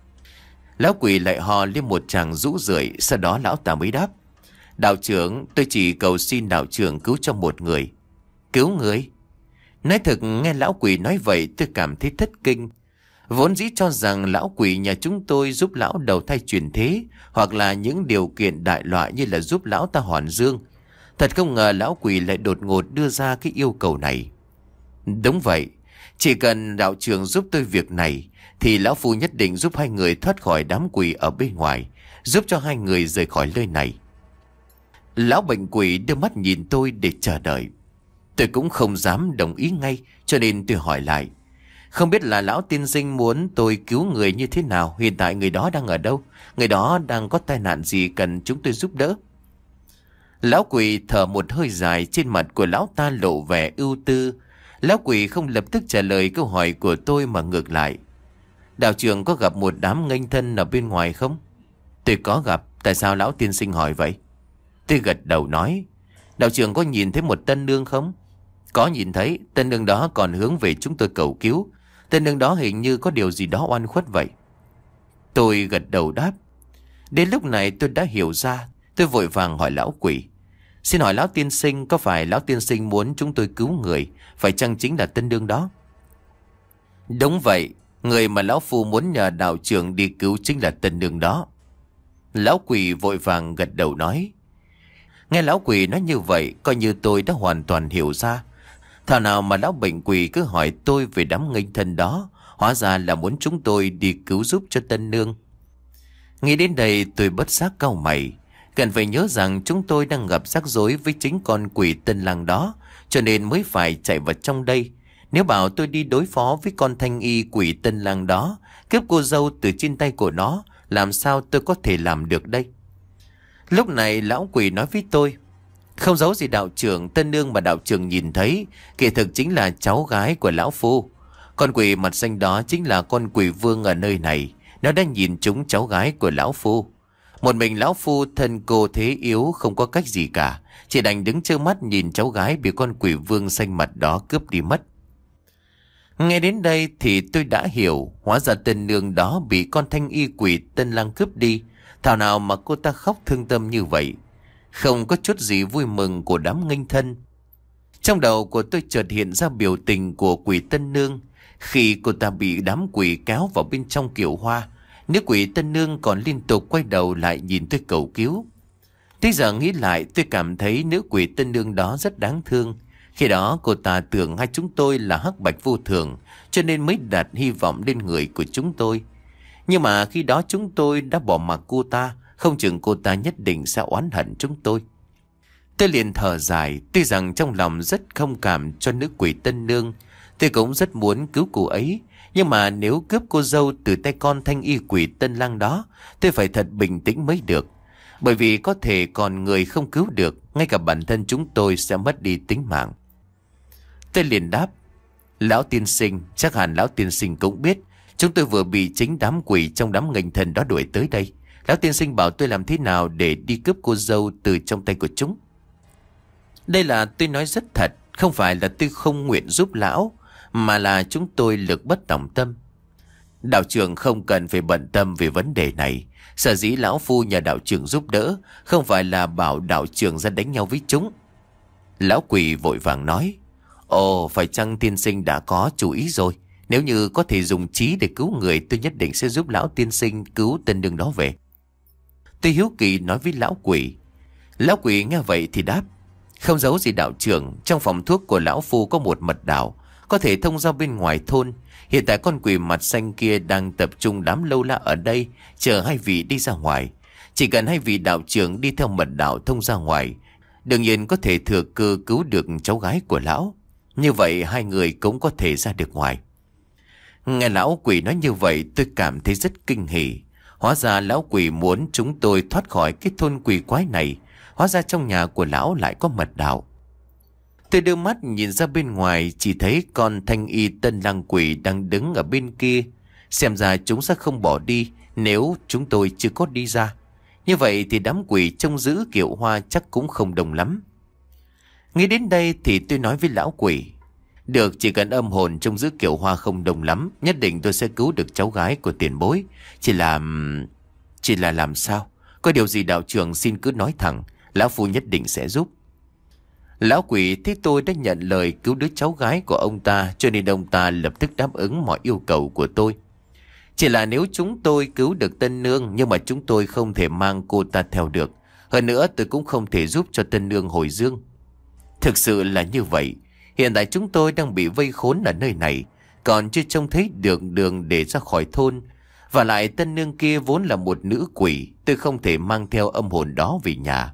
Lão quỷ lại hò lên một tràng rũ rượi, sau đó lão ta mới đáp, đạo trưởng, tôi chỉ cầu xin đạo trưởng cứu cho một người. Cứu người? Nói thực, nghe lão quỷ nói vậy tôi cảm thấy thất kinh. Vốn dĩ cho rằng lão quỷ nhà chúng tôi giúp lão đầu thai chuyển thế, hoặc là những điều kiện đại loại như là giúp lão ta hoàn dương. Thật không ngờ lão quỷ lại đột ngột đưa ra cái yêu cầu này. Đúng vậy, chỉ cần đạo trưởng giúp tôi việc này thì lão phu nhất định giúp hai người thoát khỏi đám quỷ ở bên ngoài, giúp cho hai người rời khỏi nơi này. Lão bệnh quỷ đưa mắt nhìn tôi để chờ đợi. Tôi cũng không dám đồng ý ngay, cho nên tôi hỏi lại. Không biết là lão tiên sinh muốn tôi cứu người như thế nào? Hiện tại người đó đang ở đâu? Người đó đang có tai nạn gì cần chúng tôi giúp đỡ? Lão quỷ thở một hơi dài, trên mặt của lão ta lộ vẻ ưu tư. Lão quỷ không lập tức trả lời câu hỏi của tôi mà ngược lại. Đạo trưởng có gặp một đám nghênh thân ở bên ngoài không? Tôi có gặp. Tại sao lão tiên sinh hỏi vậy? Tôi gật đầu nói. Đạo trưởng có nhìn thấy một tân nương không? Có nhìn thấy. Tân nương đó còn hướng về chúng tôi cầu cứu. Tân nương đó hình như có điều gì đó oan khuất vậy. Tôi gật đầu đáp. Đến lúc này tôi đã hiểu ra. Tôi vội vàng hỏi lão quỷ. Xin hỏi lão tiên sinh, có phải lão tiên sinh muốn chúng tôi cứu người? Phải chăng chính là tân nương đó? Đúng vậy. Người mà lão phu muốn nhờ đạo trưởng đi cứu chính là tân nương đó. Lão quỷ vội vàng gật đầu nói. Nghe lão quỷ nói như vậy, coi như tôi đã hoàn toàn hiểu ra. Thảo nào mà lão bệnh quỷ cứ hỏi tôi về đám nghênh thân đó, hóa ra là muốn chúng tôi đi cứu giúp cho tân nương. Nghĩ đến đây tôi bất giác cau mày. Cần phải nhớ rằng chúng tôi đang gặp rắc rối với chính con quỷ tân lang đó, cho nên mới phải chạy vào trong đây. Nếu bảo tôi đi đối phó với con thanh y quỷ tân lang đó, cướp cô dâu từ trên tay của nó, làm sao tôi có thể làm được đây? Lúc này lão quỷ nói với tôi. Không giấu gì đạo trưởng, tân nương mà đạo trưởng nhìn thấy kỳ thực chính là cháu gái của lão phu. Con quỷ mặt xanh đó chính là con quỷ vương ở nơi này. Nó đã nhìn trúng cháu gái của lão phu. Một mình lão phu thân cô thế yếu, không có cách gì cả, chỉ đành đứng trơ mắt nhìn cháu gái bị con quỷ vương xanh mặt đó cướp đi mất. Nghe đến đây thì tôi đã hiểu. Hóa ra tân nương đó bị con thanh y quỷ tân lang cướp đi. Thảo nào mà cô ta khóc thương tâm như vậy. Không có chút gì vui mừng của đám nghênh thân. Trong đầu của tôi chợt hiện ra biểu tình của quỷ tân nương khi cô ta bị đám quỷ kéo vào bên trong kiệu hoa. Nữ quỷ tân nương còn liên tục quay đầu lại nhìn tôi cầu cứu. Bây giờ nghĩ lại, tôi cảm thấy nữ quỷ tân nương đó rất đáng thương. Khi đó cô ta tưởng hai chúng tôi là hắc bạch vô thường, cho nên mới đặt hy vọng lên người của chúng tôi. Nhưng mà khi đó chúng tôi đã bỏ mặc cô ta, không chừng cô ta nhất định sẽ oán hận chúng tôi. Tôi liền thở dài, tuy rằng trong lòng rất không cảm cho nữ quỷ tân nương. Tôi cũng rất muốn cứu cô ấy. Nhưng mà nếu cướp cô dâu từ tay con thanh y quỷ tân lang đó, tôi phải thật bình tĩnh mới được. Bởi vì có thể còn người không cứu được, ngay cả bản thân chúng tôi sẽ mất đi tính mạng. Tôi liền đáp. Lão tiên sinh, chắc hẳn lão tiên sinh cũng biết, chúng tôi vừa bị chính đám quỷ trong đám nghênh thần đó đuổi tới đây. Lão tiên sinh bảo tôi làm thế nào để đi cướp cô dâu từ trong tay của chúng. Đây là tôi nói rất thật, không phải là tôi không nguyện giúp lão, mà là chúng tôi lực bất tòng tâm. Đạo trưởng không cần phải bận tâm về vấn đề này. Sở dĩ lão phu nhờ đạo trưởng giúp đỡ, không phải là bảo đạo trưởng ra đánh nhau với chúng. Lão quỷ vội vàng nói. Ồ, phải chăng tiên sinh đã có chủ ý rồi? Nếu như có thể dùng trí để cứu người, tôi nhất định sẽ giúp lão tiên sinh cứu tên đường đó về. Tôi hiếu kỳ nói với lão quỷ. Lão quỷ nghe vậy thì đáp. Không giấu gì đạo trưởng, trong phòng thuốc của lão phu có một mật đạo, có thể thông ra bên ngoài thôn. Hiện tại con quỷ mặt xanh kia đang tập trung đám lâu la ở đây, chờ hai vị đi ra ngoài. Chỉ cần hai vị đạo trưởng đi theo mật đạo thông ra ngoài, đương nhiên có thể thừa cơ cứu được cháu gái của lão. Như vậy hai người cũng có thể ra được ngoài. Nghe lão quỷ nói như vậy, tôi cảm thấy rất kinh hỉ. Hóa ra lão quỷ muốn chúng tôi thoát khỏi cái thôn quỷ quái này. Hóa ra trong nhà của lão lại có mật đạo. Tôi đưa mắt nhìn ra bên ngoài, chỉ thấy con thanh y tân lang quỷ đang đứng ở bên kia. Xem ra chúng sẽ không bỏ đi nếu chúng tôi chưa có đi ra. Như vậy thì đám quỷ trông giữ kiệu hoa chắc cũng không đông lắm. Nghĩ đến đây thì tôi nói với lão quỷ. Được, chỉ cần âm hồn trông giữ kiệu hoa không đông lắm, nhất định tôi sẽ cứu được cháu gái của tiền bối. Chỉ là... Chỉ là làm sao? Có điều gì đạo trưởng xin cứ nói thẳng, lão phu nhất định sẽ giúp. Lão quỷ thấy tôi đã nhận lời cứu đứa cháu gái của ông ta, cho nên ông ta lập tức đáp ứng mọi yêu cầu của tôi. Chỉ là nếu chúng tôi cứu được Tân Nương, nhưng mà chúng tôi không thể mang cô ta theo được. Hơn nữa tôi cũng không thể giúp cho Tân Nương hồi dương. Thực sự là như vậy. Hiện tại chúng tôi đang bị vây khốn ở nơi này, còn chưa trông thấy được đường để ra khỏi thôn. Và lại Tân Nương kia vốn là một nữ quỷ, tôi không thể mang theo âm hồn đó về nhà.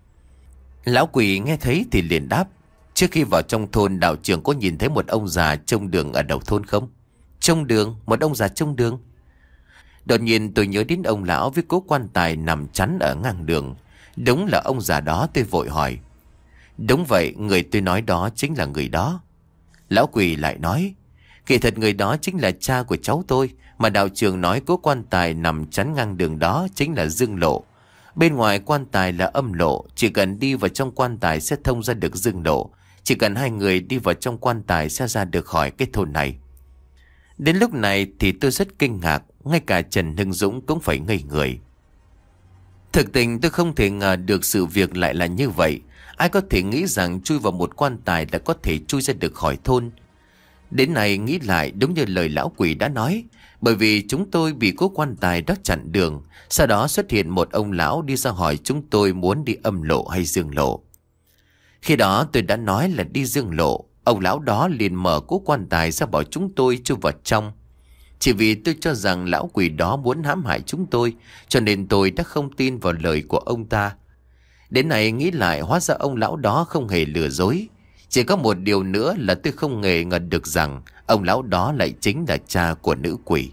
Lão quỷ nghe thấy thì liền đáp: trước khi vào trong thôn, đạo trưởng có nhìn thấy một ông già trông đường ở đầu thôn không? Trông đường? Một ông già trông đường? Đột nhiên tôi nhớ đến ông lão với cố quan tài nằm chắn ở ngang đường. Đúng là ông già đó. Tôi vội hỏi: đúng vậy, người tôi nói đó chính là người đó. Lão quỷ lại nói: kỳ thật người đó chính là cha của cháu tôi, mà đạo trưởng nói cố quan tài nằm chắn ngang đường đó chính là dương lộ. Bên ngoài quan tài là âm lộ, chỉ cần đi vào trong quan tài sẽ thông ra được dương lộ. Chỉ cần hai người đi vào trong quan tài sẽ ra được khỏi cái thôn này. Đến lúc này thì tôi rất kinh ngạc, ngay cả Trần Hưng Dũng cũng phải ngây người. Thực tình tôi không thể ngờ được sự việc lại là như vậy. Ai có thể nghĩ rằng chui vào một quan tài đã có thể chui ra được khỏi thôn. Đến này nghĩ lại đúng như lời lão quỷ đã nói. Bởi vì chúng tôi bị cố quan tài đó chặn đường. Sau đó xuất hiện một ông lão đi ra hỏi chúng tôi muốn đi âm lộ hay dương lộ. Khi đó tôi đã nói là đi dương lộ. Ông lão đó liền mở cố quan tài ra bảo chúng tôi chui vào trong. Chỉ vì tôi cho rằng lão quỷ đó muốn hãm hại chúng tôi, cho nên tôi đã không tin vào lời của ông ta. Đến này nghĩ lại, hóa ra ông lão đó không hề lừa dối. Chỉ có một điều nữa là tôi không hề ngờ được rằng ông lão đó lại chính là cha của nữ quỷ.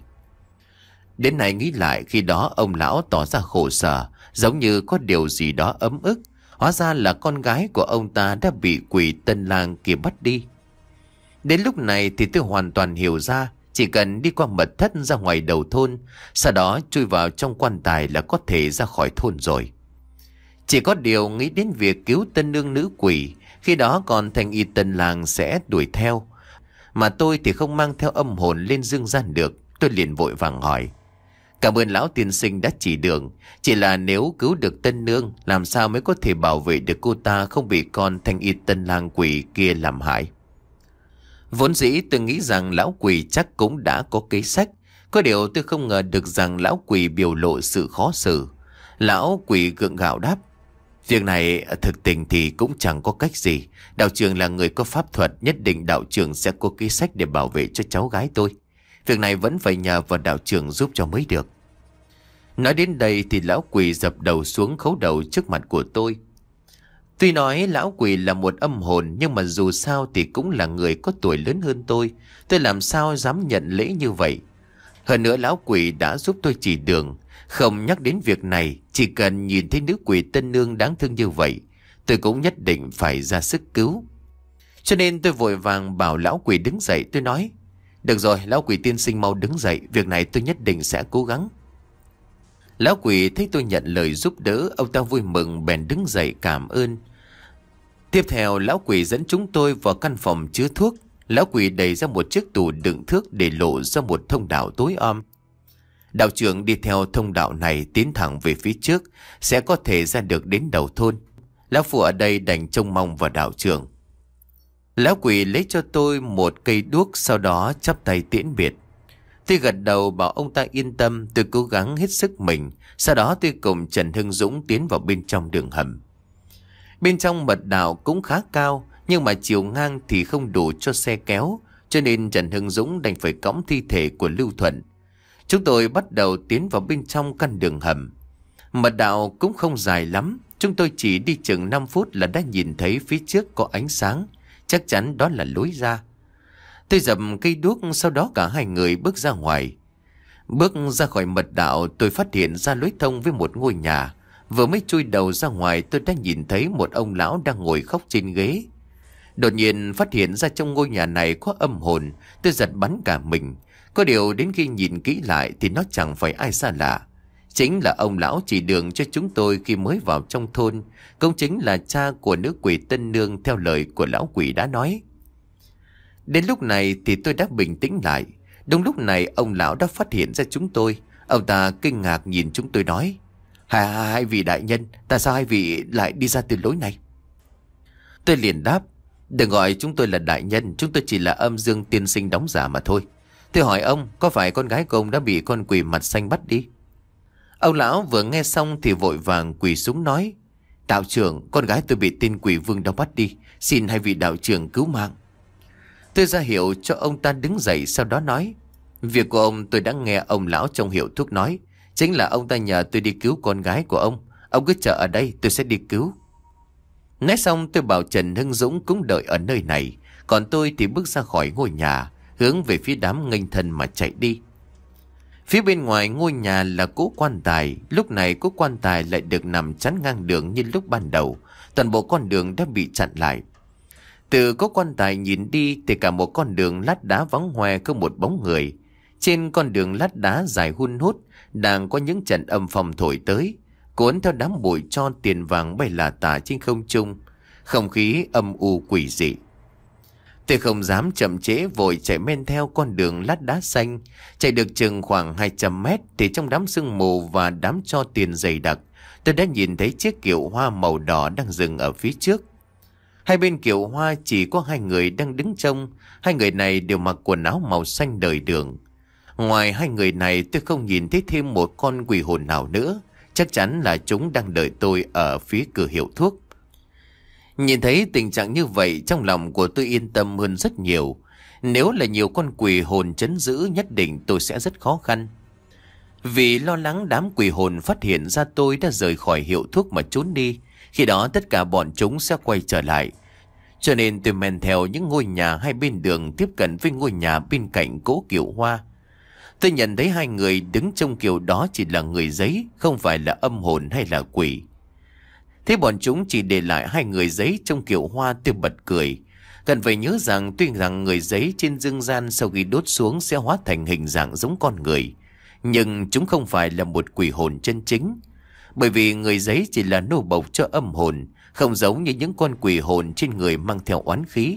Đến này nghĩ lại, khi đó ông lão tỏ ra khổ sở, giống như có điều gì đó ấm ức. Hóa ra là con gái của ông ta đã bị quỷ Tân Lang kia bắt đi. Đến lúc này thì tôi hoàn toàn hiểu ra, chỉ cần đi qua mật thất ra ngoài đầu thôn, sau đó chui vào trong quan tài là có thể ra khỏi thôn rồi. Chỉ có điều nghĩ đến việc cứu Tân Nương nữ quỷ, khi đó còn thành y Tân Lang sẽ đuổi theo. Mà tôi thì không mang theo âm hồn lên dương gian được. Tôi liền vội vàng hỏi: cảm ơn lão tiên sinh đã chỉ đường. Chỉ là nếu cứu được Tân Nương, làm sao mới có thể bảo vệ được cô ta không bị con thanh y Tân Lang quỷ kia làm hại? Vốn dĩ tôi nghĩ rằng lão quỷ chắc cũng đã có kế sách. Có điều tôi không ngờ được rằng lão quỷ biểu lộ sự khó xử. Lão quỷ gượng gạo đáp: việc này thực tình thì cũng chẳng có cách gì. Đạo trưởng là người có pháp thuật, nhất định đạo trưởng sẽ có kế sách để bảo vệ cho cháu gái tôi. Việc này vẫn phải nhờ vào đạo trưởng giúp cho mới được. Nói đến đây thì lão quỷ dập đầu xuống khấu đầu trước mặt của tôi. Tuy nói lão quỷ là một âm hồn, nhưng mà dù sao thì cũng là người có tuổi lớn hơn tôi. Tôi làm sao dám nhận lễ như vậy. Hơn nữa lão quỷ đã giúp tôi chỉ đường. Không nhắc đến việc này, chỉ cần nhìn thấy nữ quỷ Tân Nương đáng thương như vậy, tôi cũng nhất định phải ra sức cứu. Cho nên tôi vội vàng bảo lão quỷ đứng dậy. Tôi nói: được rồi, lão quỷ tiên sinh mau đứng dậy, việc này tôi nhất định sẽ cố gắng. Lão quỷ thấy tôi nhận lời giúp đỡ, ông ta vui mừng bèn đứng dậy cảm ơn. Tiếp theo lão quỷ dẫn chúng tôi vào căn phòng chứa thuốc. Lão quỷ đẩy ra một chiếc tủ đựng thuốc để lộ ra một thông đạo tối om. Đạo trưởng đi theo thông đạo này tiến thẳng về phía trước, sẽ có thể ra được đến đầu thôn. Lão phụ ở đây đành trông mong vào đạo trưởng. Lão quỷ lấy cho tôi một cây đuốc, sau đó chắp tay tiễn biệt. Tôi gật đầu bảo ông ta yên tâm, tôi cố gắng hết sức mình. Sau đó tôi cùng Trần Hưng Dũng tiến vào bên trong đường hầm. Bên trong mật đạo cũng khá cao, nhưng mà chiều ngang thì không đủ cho xe kéo, cho nên Trần Hưng Dũng đành phải cõng thi thể của Lưu Thuận. Chúng tôi bắt đầu tiến vào bên trong căn đường hầm. Mật đạo cũng không dài lắm, chúng tôi chỉ đi chừng năm phút là đã nhìn thấy phía trước có ánh sáng. Chắc chắn đó là lối ra. Tôi dập cây đuốc, sau đó cả hai người bước ra ngoài. Bước ra khỏi mật đạo, tôi phát hiện ra lối thông với một ngôi nhà. Vừa mới chui đầu ra ngoài, tôi đã nhìn thấy một ông lão đang ngồi khóc trên ghế. Đột nhiên phát hiện ra trong ngôi nhà này có âm hồn, tôi giật bắn cả mình. Có điều đến khi nhìn kỹ lại thì nó chẳng phải ai xa lạ. Chính là ông lão chỉ đường cho chúng tôi khi mới vào trong thôn. Cũng chính là cha của nữ quỷ Tân Nương theo lời của lão quỷ đã nói. Đến lúc này thì tôi đã bình tĩnh lại. Đúng lúc này ông lão đã phát hiện ra chúng tôi. Ông ta kinh ngạc nhìn chúng tôi nói: Hai, hai vị đại nhân, tại sao hai vị lại đi ra từ lối này? Tôi liền đáp: đừng gọi chúng tôi là đại nhân, chúng tôi chỉ là âm dương tiên sinh đóng giả mà thôi. Tôi hỏi ông, có phải con gái của ông đã bị con quỷ mặt xanh bắt đi? Ông lão vừa nghe xong thì vội vàng quỳ xuống nói: Đạo trưởng, con gái tôi bị tên quỷ vương đó bắt đi, xin hai vị đạo trưởng cứu mạng. Tôi ra hiệu cho ông ta đứng dậy, sau đó nói: Việc của ông tôi đã nghe ông lão trong hiệu thuốc nói, chính là ông ta nhờ tôi đi cứu con gái của ông. Ông cứ chờ ở đây, tôi sẽ đi cứu. Nói xong tôi bảo Trần Hưng Dũng cũng đợi ở nơi này, còn tôi thì bước ra khỏi ngôi nhà, hướng về phía đám nghênh thân mà chạy đi. Phía bên ngoài ngôi nhà là cỗ quan tài. Lúc này cỗ quan tài lại được nằm chắn ngang đường như lúc ban đầu. Toàn bộ con đường đã bị chặn lại. Từ cỗ quan tài nhìn đi thì cả một con đường lát đá vắng hoe không một bóng người. Trên con đường lát đá dài hun hút đang có những trận âm phong thổi tới, cuốn theo đám bụi tro tiền vàng bay lả tả trên không trung. Không khí âm u quỷ dị. Tôi không dám chậm trễ, vội chạy men theo con đường lát đá xanh. Chạy được chừng khoảng hai trăm mét thì trong đám sương mù và đám tro tiền dày đặc, tôi đã nhìn thấy chiếc kiệu hoa màu đỏ đang dừng ở phía trước. Hai bên kiệu hoa chỉ có hai người đang đứng trông. Hai người này đều mặc quần áo màu xanh đời đường. Ngoài hai người này tôi không nhìn thấy thêm một con quỷ hồn nào nữa. Chắc chắn là chúng đang đợi tôi ở phía cửa hiệu thuốc. Nhìn thấy tình trạng như vậy, trong lòng của tôi yên tâm hơn rất nhiều. Nếu là nhiều con quỷ hồn trấn giữ, nhất định tôi sẽ rất khó khăn. Vì lo lắng đám quỷ hồn phát hiện ra tôi đã rời khỏi hiệu thuốc mà trốn đi, khi đó tất cả bọn chúng sẽ quay trở lại. Cho nên tôi men theo những ngôi nhà hai bên đường, tiếp cận với ngôi nhà bên cạnh cỗ kiệu hoa. Tôi nhận thấy hai người đứng trong kiệu đó chỉ là người giấy, không phải là âm hồn hay là quỷ. Thế bọn chúng chỉ để lại hai người giấy trong kiệu hoa, tôi bật cười. Cần phải nhớ rằng tuy rằng người giấy trên dương gian sau khi đốt xuống sẽ hóa thành hình dạng giống con người, nhưng chúng không phải là một quỷ hồn chân chính. Bởi vì người giấy chỉ là nô bộc cho âm hồn, không giống như những con quỷ hồn trên người mang theo oán khí.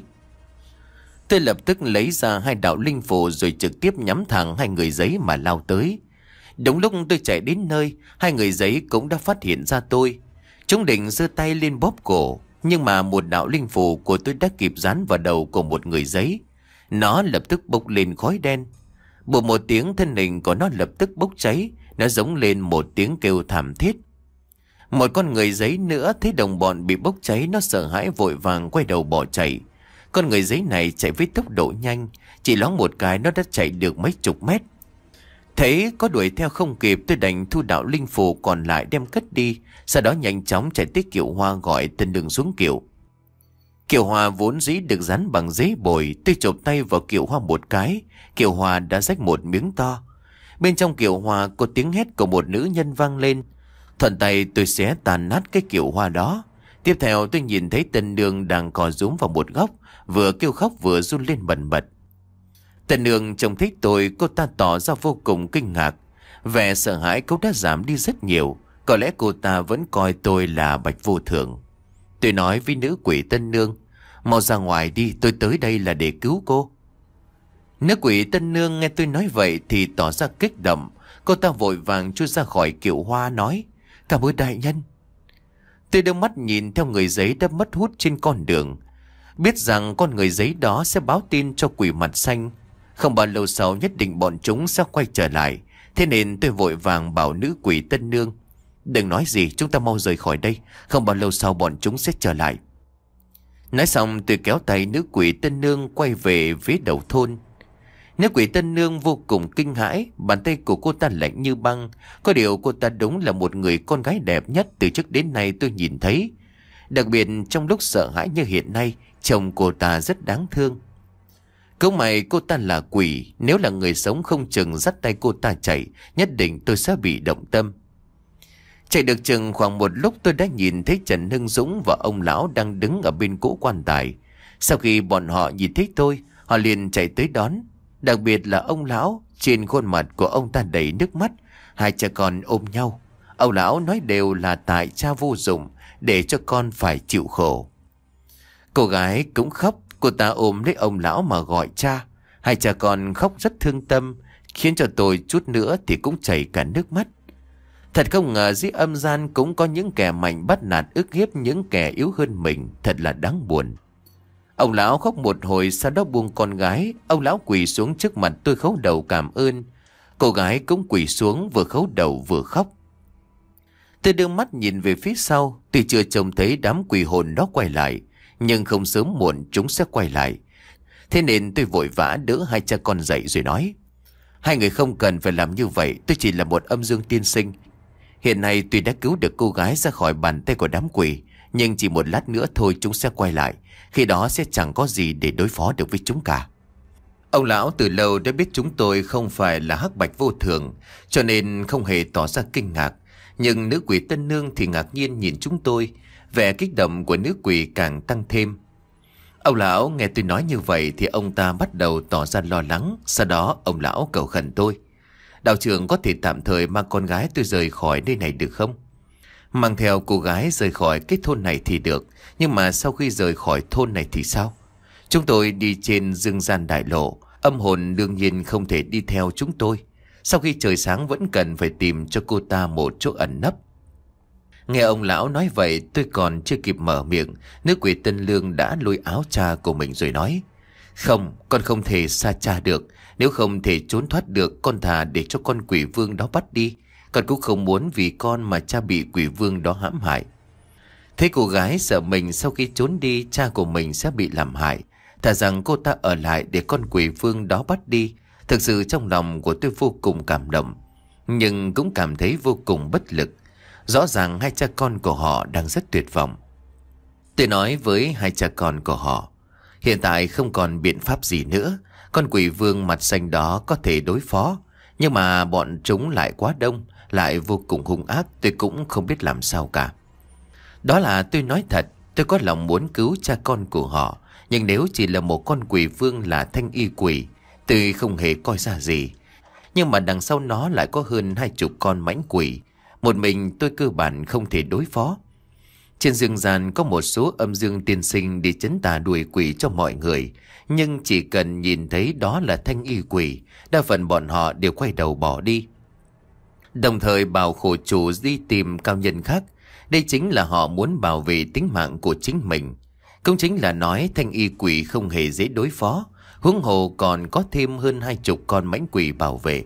Tôi lập tức lấy ra hai đạo linh phù rồi trực tiếp nhắm thẳng hai người giấy mà lao tới. Đúng lúc tôi chạy đến nơi, hai người giấy cũng đã phát hiện ra tôi. Chúng định giơ tay lên bóp cổ, nhưng mà một đạo linh phù của tôi đã kịp dán vào đầu của một người giấy. Nó lập tức bốc lên khói đen. Bụp một tiếng, thân hình của nó lập tức bốc cháy. Nó giống lên một tiếng kêu thảm thiết. Một con người giấy nữa thấy đồng bọn bị bốc cháy, nó sợ hãi vội vàng quay đầu bỏ chạy. Con người giấy này chạy với tốc độ nhanh, chỉ loáng một cái nó đã chạy được mấy chục mét. Thấy có đuổi theo không kịp, tôi đành thu đạo linh phù còn lại đem cất đi. Sau đó nhanh chóng chạy tới kiệu hoa gọi Tân Đường xuống kiệu. Kiệu hoa vốn dĩ được dán bằng giấy bồi, tôi chộp tay vào kiệu hoa một cái, kiệu hoa đã rách một miếng to. Bên trong kiệu hoa có tiếng hét của một nữ nhân vang lên. Thuận tay tôi xé tàn nát cái kiệu hoa đó. Tiếp theo tôi nhìn thấy Tân Đường đang cò rúm vào một góc, vừa kêu khóc vừa run lên bần bật. Tân Đường trông thấy tôi, cô ta tỏ ra vô cùng kinh ngạc. Vẻ sợ hãi cũng đã giảm đi rất nhiều. Có lẽ cô ta vẫn coi tôi là Bạch Vô Thường. Tôi nói với nữ quỷ Tân Nương: Mau ra ngoài đi, tôi tới đây là để cứu cô. Nữ quỷ Tân Nương nghe tôi nói vậy thì tỏ ra kích động. Cô ta vội vàng chui ra khỏi kiệu hoa nói: Cảm ơn đại nhân. Tôi đưa mắt nhìn theo người giấy đã mất hút trên con đường, biết rằng con người giấy đó sẽ báo tin cho quỷ mặt xanh. Không bao lâu sau nhất định bọn chúng sẽ quay trở lại. Thế nên tôi vội vàng bảo nữ quỷ Tân Nương: Đừng nói gì, chúng ta mau rời khỏi đây, không bao lâu sau bọn chúng sẽ trở lại. Nói xong tôi kéo tay nữ quỷ Tân Nương quay về phía đầu thôn. Nữ quỷ Tân Nương vô cùng kinh hãi, bàn tay của cô ta lạnh như băng. Có điều cô ta đúng là một người con gái đẹp nhất từ trước đến nay tôi nhìn thấy. Đặc biệt trong lúc sợ hãi như hiện nay, chồng cô ta rất đáng thương. Câu mày cô ta là quỷ, nếu là người sống không chừng dắt tay cô ta chạy, nhất định tôi sẽ bị động tâm. Chạy được chừng khoảng một lúc tôi đã nhìn thấy Trần Hưng Dũng và ông lão đang đứng ở bên cỗ quan tài. Sau khi bọn họ nhìn thấy tôi, họ liền chạy tới đón. Đặc biệt là ông lão, trên khuôn mặt của ông ta đầy nước mắt, hai cha con ôm nhau. Ông lão nói đều là tại cha vô dụng, để cho con phải chịu khổ. Cô gái cũng khóc, cô ta ôm lấy ông lão mà gọi cha. Hai cha con khóc rất thương tâm, khiến cho tôi chút nữa thì cũng chảy cả nước mắt. Thật không ngờ dưới âm gian cũng có những kẻ mạnh bắt nạt ức hiếp những kẻ yếu hơn mình, thật là đáng buồn. Ông lão khóc một hồi, sau đó buông con gái. Ông lão quỳ xuống trước mặt tôi khấu đầu cảm ơn. Cô gái cũng quỳ xuống, vừa khấu đầu vừa khóc. Tôi đưa mắt nhìn về phía sau, tuy chưa trông thấy đám quỷ hồn đó quay lại, nhưng không sớm muộn chúng sẽ quay lại. Thế nên tôi vội vã đỡ hai cha con dậy rồi nói: hai người không cần phải làm như vậy, tôi chỉ là một âm dương tiên sinh. Hiện nay tuy đã cứu được cô gái ra khỏi bàn tay của đám quỷ, nhưng chỉ một lát nữa thôi chúng sẽ quay lại. Khi đó sẽ chẳng có gì để đối phó được với chúng cả. Ông lão từ lâu đã biết chúng tôi không phải là hắc bạch vô thường, cho nên không hề tỏ ra kinh ngạc. Nhưng nữ quỷ Tân Nương thì ngạc nhiên nhìn chúng tôi, vẻ kích động của nữ quỷ càng tăng thêm. Ông lão nghe tôi nói như vậy thì ông ta bắt đầu tỏ ra lo lắng. Sau đó ông lão cầu khẩn tôi: đạo trưởng có thể tạm thời mang con gái tôi rời khỏi nơi này được không? Mang theo cô gái rời khỏi cái thôn này thì được, nhưng mà sau khi rời khỏi thôn này thì sao? Chúng tôi đi trên dương gian đại lộ, âm hồn đương nhiên không thể đi theo chúng tôi. Sau khi trời sáng vẫn cần phải tìm cho cô ta một chỗ ẩn nấp. Nghe ông lão nói vậy, tôi còn chưa kịp mở miệng, nữ quỷ Tân Lương đã lôi áo cha của mình rồi nói: không, con không thể xa cha được. Nếu không thể trốn thoát được, con thà để cho con quỷ vương đó bắt đi. Con cũng không muốn vì con mà cha bị quỷ vương đó hãm hại. Thế cô gái sợ mình sau khi trốn đi cha của mình sẽ bị làm hại, thà rằng cô ta ở lại để con quỷ vương đó bắt đi. Thực sự trong lòng của tôi vô cùng cảm động, nhưng cũng cảm thấy vô cùng bất lực. Rõ ràng hai cha con của họ đang rất tuyệt vọng. Tôi nói với hai cha con của họ: hiện tại không còn biện pháp gì nữa. Con quỷ vương mặt xanh đó có thể đối phó, nhưng mà bọn chúng lại quá đông, lại vô cùng hung ác, tôi cũng không biết làm sao cả. Đó là tôi nói thật, tôi có lòng muốn cứu cha con của họ, nhưng nếu chỉ là một con quỷ vương là thanh y quỷ, tôi không hề coi ra gì. Nhưng mà đằng sau nó lại có hơn hai chục con mãnh quỷ, một mình tôi cơ bản không thể đối phó. Trên dương gian có một số âm dương tiên sinh đi trấn tà đuổi quỷ cho mọi người, nhưng chỉ cần nhìn thấy đó là thanh y quỷ, đa phần bọn họ đều quay đầu bỏ đi. Đồng thời bảo khổ chủ đi tìm cao nhân khác. Đây chính là họ muốn bảo vệ tính mạng của chính mình. Cũng chính là nói thanh y quỷ không hề dễ đối phó, huống hồ còn có thêm hơn hai chục con mãnh quỷ bảo vệ.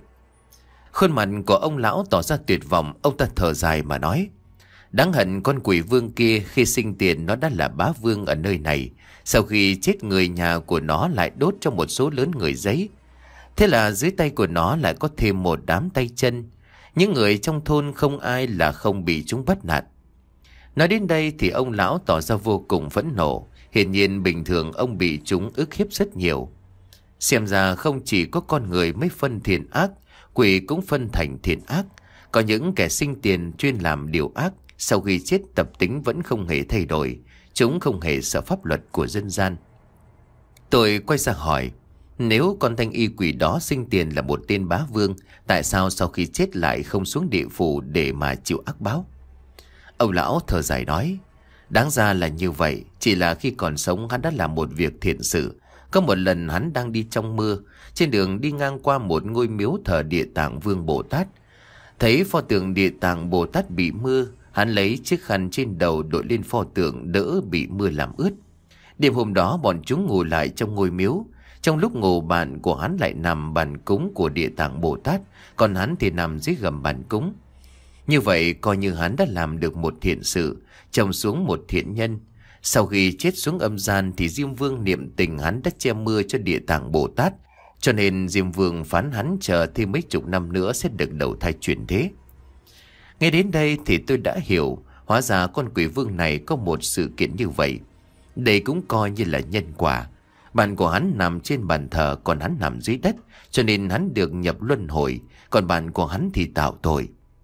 Khuôn mặt của ông lão tỏ ra tuyệt vọng, ông ta thở dài mà nói: đáng hận con quỷ vương kia, khi sinh tiền nó đã là bá vương ở nơi này. Sau khi chết, người nhà của nó lại đốt cho một số lớn người giấy. Thế là dưới tay của nó lại có thêm một đám tay chân. Những người trong thôn không ai là không bị chúng bắt nạt. Nói đến đây thì ông lão tỏ ra vô cùng phẫn nộ. Hiển nhiên bình thường ông bị chúng ức hiếp rất nhiều. Xem ra không chỉ có con người mới phân thiện ác, quỷ cũng phân thành thiện ác. Có những kẻ sinh tiền chuyên làm điều ác, sau khi chết tập tính vẫn không hề thay đổi. Chúng không hề sợ pháp luật của dân gian. Tôi quay sang hỏi: nếu con thanh y quỷ đó sinh tiền là một tên bá vương, tại sao sau khi chết lại không xuống địa phủ để mà chịu ác báo? Ông lão thở dài nói: đáng ra là như vậy, chỉ là khi còn sống hắn đã làm một việc thiện sự. Có một lần hắn đang đi trong mưa, trên đường đi ngang qua một ngôi miếu thờ Địa Tạng Vương Bồ Tát. Thấy pho tượng Địa Tạng Bồ Tát bị mưa, hắn lấy chiếc khăn trên đầu đội lên pho tượng đỡ bị mưa làm ướt. Đêm hôm đó bọn chúng ngủ lại trong ngôi miếu. Trong lúc ngủ, bạn của hắn lại nằm bàn cúng của Địa Tạng Bồ Tát, còn hắn thì nằm dưới gầm bàn cúng. Như vậy coi như hắn đã làm được một thiện sự, trồng xuống một thiện nhân. Sau khi chết xuống âm gian thì Diêm Vương niệm tình hắn đã che mưa cho Địa Tạng Bồ Tát, cho nên Diêm Vương phán hắn chờ thêm mấy chục năm nữa sẽ được đầu thai chuyển thế. Nghe đến đây thì tôi đã hiểu, hóa ra con quỷ vương này có một sự kiện như vậy. Đây cũng coi như là nhân quả. Bạn của hắn nằm trên bàn thờ, còn hắn nằm dưới đất, cho nên hắn được nhập luân hồi, còn bạn của hắn thì tạo tội.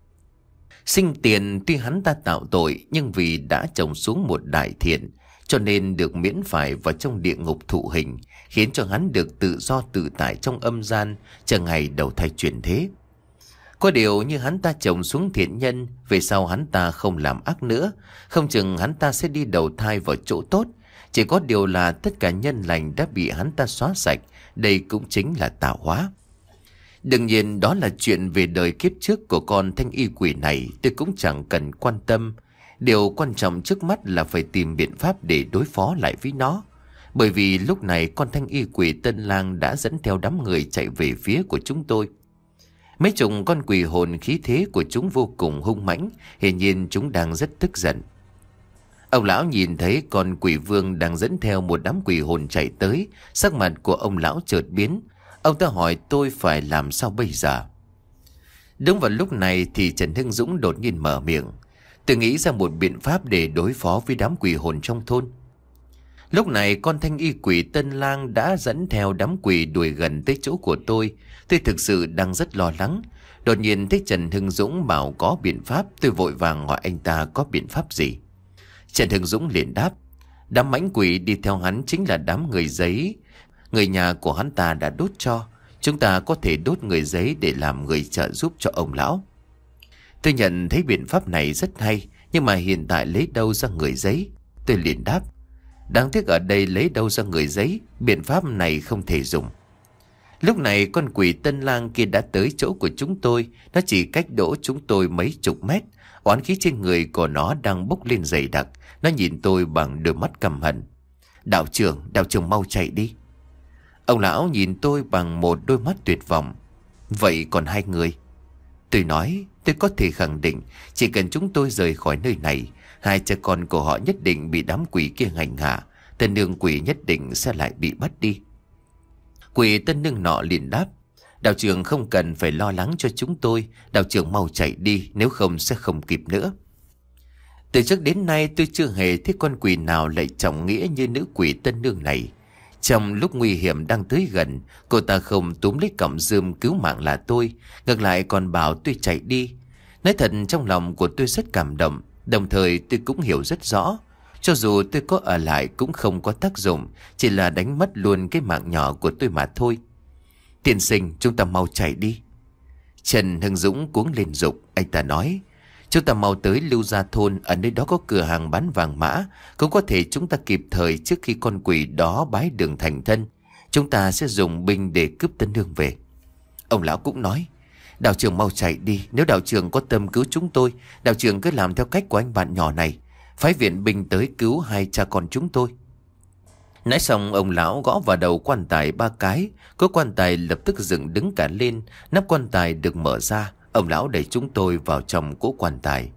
Sinh tiền tuy hắn ta tạo tội, nhưng vì đã trồng xuống một đại thiện, cho nên được miễn phải vào trong địa ngục thụ hình, khiến cho hắn được tự do tự tại trong âm gian, chờ ngày đầu thai chuyển thế. Có điều như hắn ta trồng xuống thiện nhân, về sau hắn ta không làm ác nữa, không chừng hắn ta sẽ đi đầu thai vào chỗ tốt. Chỉ có điều là tất cả nhân lành đã bị hắn ta xóa sạch, đây cũng chính là tạo hóa. Đương nhiên đó là chuyện về đời kiếp trước của con thanh y quỷ này, tôi cũng chẳng cần quan tâm. Điều quan trọng trước mắt là phải tìm biện pháp để đối phó lại với nó. Bởi vì lúc này con thanh y quỷ Tân Lang đã dẫn theo đám người chạy về phía của chúng tôi. Mấy chục con quỷ hồn khí thế của chúng vô cùng hung mãnh, hiển nhiên chúng đang rất tức giận. Ông lão nhìn thấy con quỷ vương đang dẫn theo một đám quỷ hồn chạy tới, sắc mặt của ông lão chợt biến. Ông ta hỏi tôi phải làm sao bây giờ. Đúng vào lúc này thì Trần Hưng Dũng đột nhiên mở miệng. Tôi nghĩ ra một biện pháp để đối phó với đám quỷ hồn trong thôn. Lúc này con thanh y quỷ Tân Lang đã dẫn theo đám quỷ đuổi gần tới chỗ của tôi. Tôi thực sự đang rất lo lắng. Đột nhiên thấy Trần Hưng Dũng bảo có biện pháp, tôi vội vàng hỏi anh ta có biện pháp gì. Trần Hưng Dũng liền đáp, đám mãnh quỷ đi theo hắn chính là đám người giấy. Người nhà của hắn ta đã đốt cho. Chúng ta có thể đốt người giấy để làm người trợ giúp cho ông lão. Tôi nhận thấy biện pháp này rất hay, nhưng mà hiện tại lấy đâu ra người giấy? Tôi liền đáp, đáng tiếc ở đây lấy đâu ra người giấy, biện pháp này không thể dùng. Lúc này con quỷ Tân Lang kia đã tới chỗ của chúng tôi. Nó chỉ cách đỗ chúng tôi mấy chục mét. Oán khí trên người của nó đang bốc lên dày đặc. Nó nhìn tôi bằng đôi mắt căm hận. Đạo trưởng, đạo trưởng mau chạy đi. Ông lão nhìn tôi bằng một đôi mắt tuyệt vọng. Vậy còn hai người? Tôi nói, tôi có thể khẳng định chỉ cần chúng tôi rời khỏi nơi này, hai cha con của họ nhất định bị đám quỷ kia hành hạ. Tên nương quỷ nhất định sẽ lại bị bắt đi. Quỷ tân nương nọ liền đáp, đạo trưởng không cần phải lo lắng cho chúng tôi. Đạo trưởng mau chạy đi, nếu không sẽ không kịp nữa. Từ trước đến nay tôi chưa hề thấy con quỷ nào lại trọng nghĩa như nữ quỷ tân nương này. Trong lúc nguy hiểm đang tới gần, cô ta không túm lấy cọng rơm cứu mạng là tôi, ngược lại còn bảo tôi chạy đi. Nói thật trong lòng của tôi rất cảm động. Đồng thời tôi cũng hiểu rất rõ, cho dù tôi có ở lại cũng không có tác dụng, chỉ là đánh mất luôn cái mạng nhỏ của tôi mà thôi. Tiên sinh, chúng ta mau chạy đi. Trần Hưng Dũng cuống lên giục. Anh ta nói, chúng ta mau tới Lưu Gia Thôn, ở nơi đó có cửa hàng bán vàng mã. Cũng có thể chúng ta kịp thời trước khi con quỷ đó bái đường thành thân. Chúng ta sẽ dùng binh để cướp tân nương về. Ông lão cũng nói, đạo trưởng mau chạy đi. Nếu đạo trưởng có tâm cứu chúng tôi, đạo trưởng cứ làm theo cách của anh bạn nhỏ này, phái viện binh tới cứu hai cha con chúng tôi. Nói xong ông lão gõ vào đầu quan tài ba cái. Có quan tài lập tức dựng đứng cả lên. Nắp quan tài được mở ra. Ông lão đẩy chúng tôi vào trong cỗ quan tài.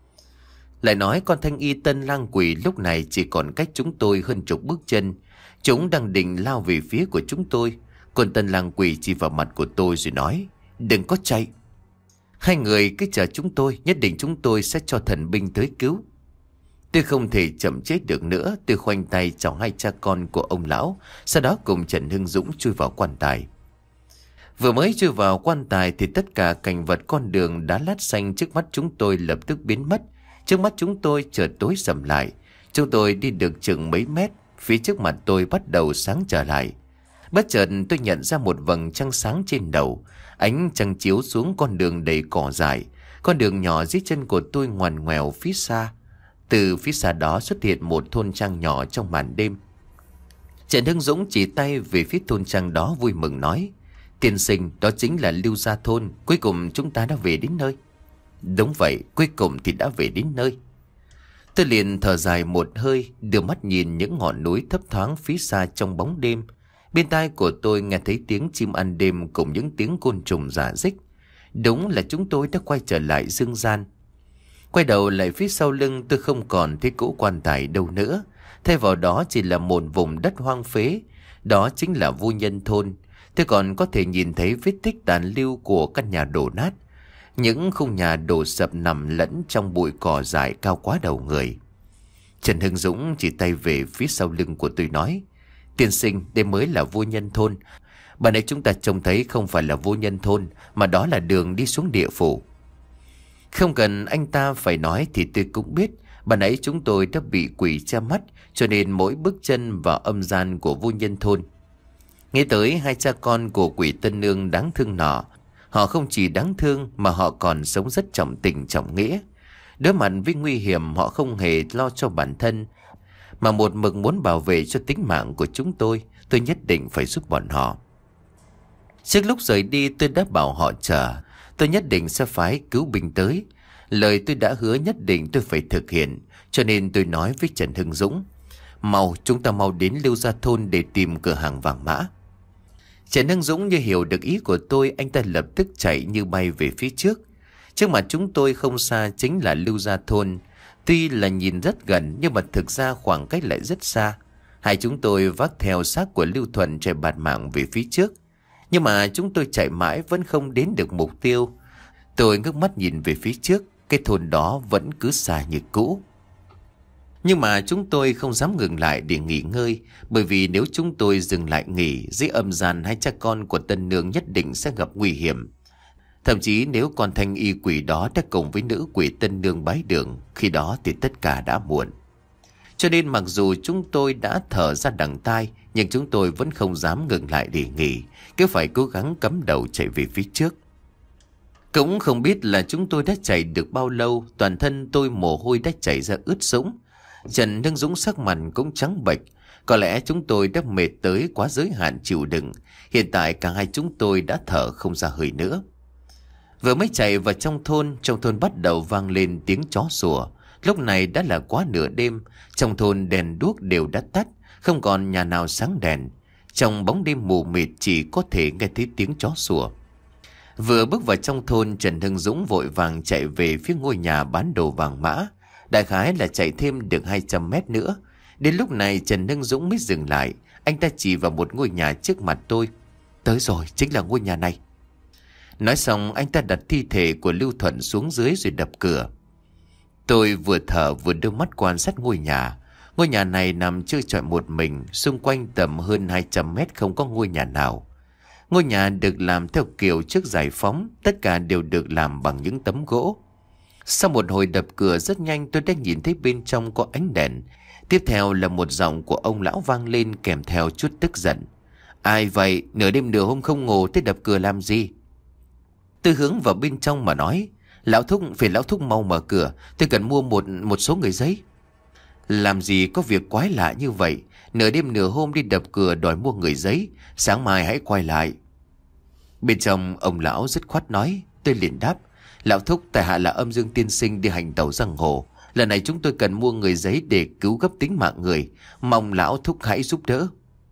Lại nói con thanh y Tân Lang quỷ lúc này chỉ còn cách chúng tôi hơn chục bước chân. Chúng đang định lao về phía của chúng tôi. Con Tân Lang quỷ chỉ vào mặt của tôi rồi nói, đừng có chạy. Hai người cứ chờ chúng tôi, nhất định chúng tôi sẽ cho thần binh tới cứu. Tôi không thể chậm chết được nữa. Tôi khoanh tay chào hai cha con của ông lão, sau đó cùng Trần Hưng Dũng chui vào quan tài. Vừa mới chui vào quan tài thì tất cả cảnh vật con đường đá lát xanh trước mắt chúng tôi lập tức biến mất. Trước mắt chúng tôi chợt tối sầm lại. Chúng tôi đi được chừng mấy mét, phía trước mặt tôi bắt đầu sáng trở lại. Bất chợt tôi nhận ra một vầng trăng sáng trên đầu. Ánh trăng chiếu xuống con đường đầy cỏ dại. Con đường nhỏ dưới chân của tôi ngoằn ngoèo phía xa. Từ phía xa đó xuất hiện một thôn trang nhỏ trong màn đêm. Trần Hưng Dũng chỉ tay về phía thôn trang đó vui mừng nói, tiên sinh, đó chính là Lưu Gia Thôn. Cuối cùng chúng ta đã về đến nơi. Đúng vậy, cuối cùng thì đã về đến nơi. Tôi liền thở dài một hơi, đưa mắt nhìn những ngọn núi thấp thoáng phía xa trong bóng đêm. Bên tai của tôi nghe thấy tiếng chim ăn đêm cùng những tiếng côn trùng rả rích. Đúng là chúng tôi đã quay trở lại dương gian. Quay đầu lại phía sau lưng tôi không còn thấy cỗ quan tài đâu nữa. Thay vào đó chỉ là một vùng đất hoang phế. Đó chính là Vô Nhân Thôn. Tôi còn có thể nhìn thấy vết tích tàn lưu của căn nhà đổ nát. Những khung nhà đổ sập nằm lẫn trong bụi cỏ dại cao quá đầu người. Trần Hưng Dũng chỉ tay về phía sau lưng của tôi nói, tiên sinh, đây mới là Vô Nhân Thôn. Bà nãy chúng ta trông thấy không phải là Vô Nhân Thôn, mà đó là đường đi xuống địa phủ. Không cần anh ta phải nói thì tôi cũng biết. Bà nãy chúng tôi đã bị quỷ che mắt, cho nên mỗi bước chân vào âm gian của Vô Nhân Thôn. Nghe tới hai cha con của quỷ tân nương đáng thương nọ, họ không chỉ đáng thương mà họ còn sống rất trọng tình trọng nghĩa. Đối mặt với nguy hiểm họ không hề lo cho bản thân, mà một mực muốn bảo vệ cho tính mạng của chúng tôi. Tôi nhất định phải giúp bọn họ. Trước lúc rời đi tôi đã bảo họ chờ. Tôi nhất định sẽ phái cứu binh tới. Lời tôi đã hứa nhất định tôi phải thực hiện. Cho nên tôi nói với Trần Hưng Dũng, Mau, chúng ta mau đến Lưu Gia Thôn để tìm cửa hàng vàng mã. Trần Hưng Dũng như hiểu được ý của tôi, anh ta lập tức chạy như bay về phía trước. Trước mặt chúng tôi không xa chính là Lưu Gia Thôn. Tuy là nhìn rất gần nhưng mà thực ra khoảng cách lại rất xa. Hai chúng tôi vác theo xác của Lưu Thuận chạy bạt mạng về phía trước. Nhưng mà chúng tôi chạy mãi vẫn không đến được mục tiêu. Tôi ngước mắt nhìn về phía trước, cái thôn đó vẫn cứ xa như cũ. Nhưng mà chúng tôi không dám ngừng lại để nghỉ ngơi, bởi vì nếu chúng tôi dừng lại nghỉ, dưới âm gian hai cha con của Tân Nương nhất định sẽ gặp nguy hiểm. Thậm chí nếu con thanh y quỷ đó đã cùng với nữ quỷ Tân Nương bái đường, khi đó thì tất cả đã muộn. Cho nên mặc dù chúng tôi đã thở ra đằng tai, nhưng chúng tôi vẫn không dám ngừng lại để nghỉ, cứ phải cố gắng cắm đầu chạy về phía trước. Cũng không biết là chúng tôi đã chạy được bao lâu, toàn thân tôi mồ hôi đã chảy ra ướt sũng. Trần Hưng Dũng sắc mặt cũng trắng bệch. Có lẽ chúng tôi đã mệt tới quá giới hạn chịu đựng. Hiện tại cả hai chúng tôi đã thở không ra hơi nữa. Vừa mới chạy vào trong thôn, trong thôn bắt đầu vang lên tiếng chó sủa. Lúc này đã là quá nửa đêm, trong thôn đèn đuốc đều đã tắt, không còn nhà nào sáng đèn. Trong bóng đêm mù mịt chỉ có thể nghe thấy tiếng chó sủa. Vừa bước vào trong thôn, Trần Hưng Dũng vội vàng chạy về phía ngôi nhà bán đồ vàng mã. Đại khái là chạy thêm được hai trăm mét nữa. Đến lúc này Trần Hưng Dũng mới dừng lại. Anh ta chỉ vào một ngôi nhà trước mặt tôi. Tới rồi, chính là ngôi nhà này. Nói xong anh ta đặt thi thể của Lưu Thuận xuống dưới rồi đập cửa. Tôi vừa thở vừa đưa mắt quan sát ngôi nhà. Ngôi nhà này nằm trơ trọi một mình, xung quanh tầm hơn hai trăm mét không có ngôi nhà nào. Ngôi nhà được làm theo kiểu trước giải phóng, tất cả đều được làm bằng những tấm gỗ. Sau một hồi đập cửa rất nhanh tôi đã nhìn thấy bên trong có ánh đèn. Tiếp theo là một giọng của ông lão vang lên kèm theo chút tức giận. Ai vậy? Nửa đêm nửa hôm không ngủ thế đập cửa làm gì? Tôi hướng vào bên trong mà nói. Lão thúc, phiền lão thúc mau mở cửa. Tôi cần mua một một số người giấy. Làm gì có việc quái lạ như vậy? Nửa đêm nửa hôm đi đập cửa đòi mua người giấy. Sáng mai hãy quay lại. Bên trong ông lão dứt khoát nói. Tôi liền đáp. Lão thúc, tại hạ là Âm Dương tiên sinh đi hành tẩu giang hồ. Lần này chúng tôi cần mua người giấy để cứu gấp tính mạng người. Mong lão thúc hãy giúp đỡ.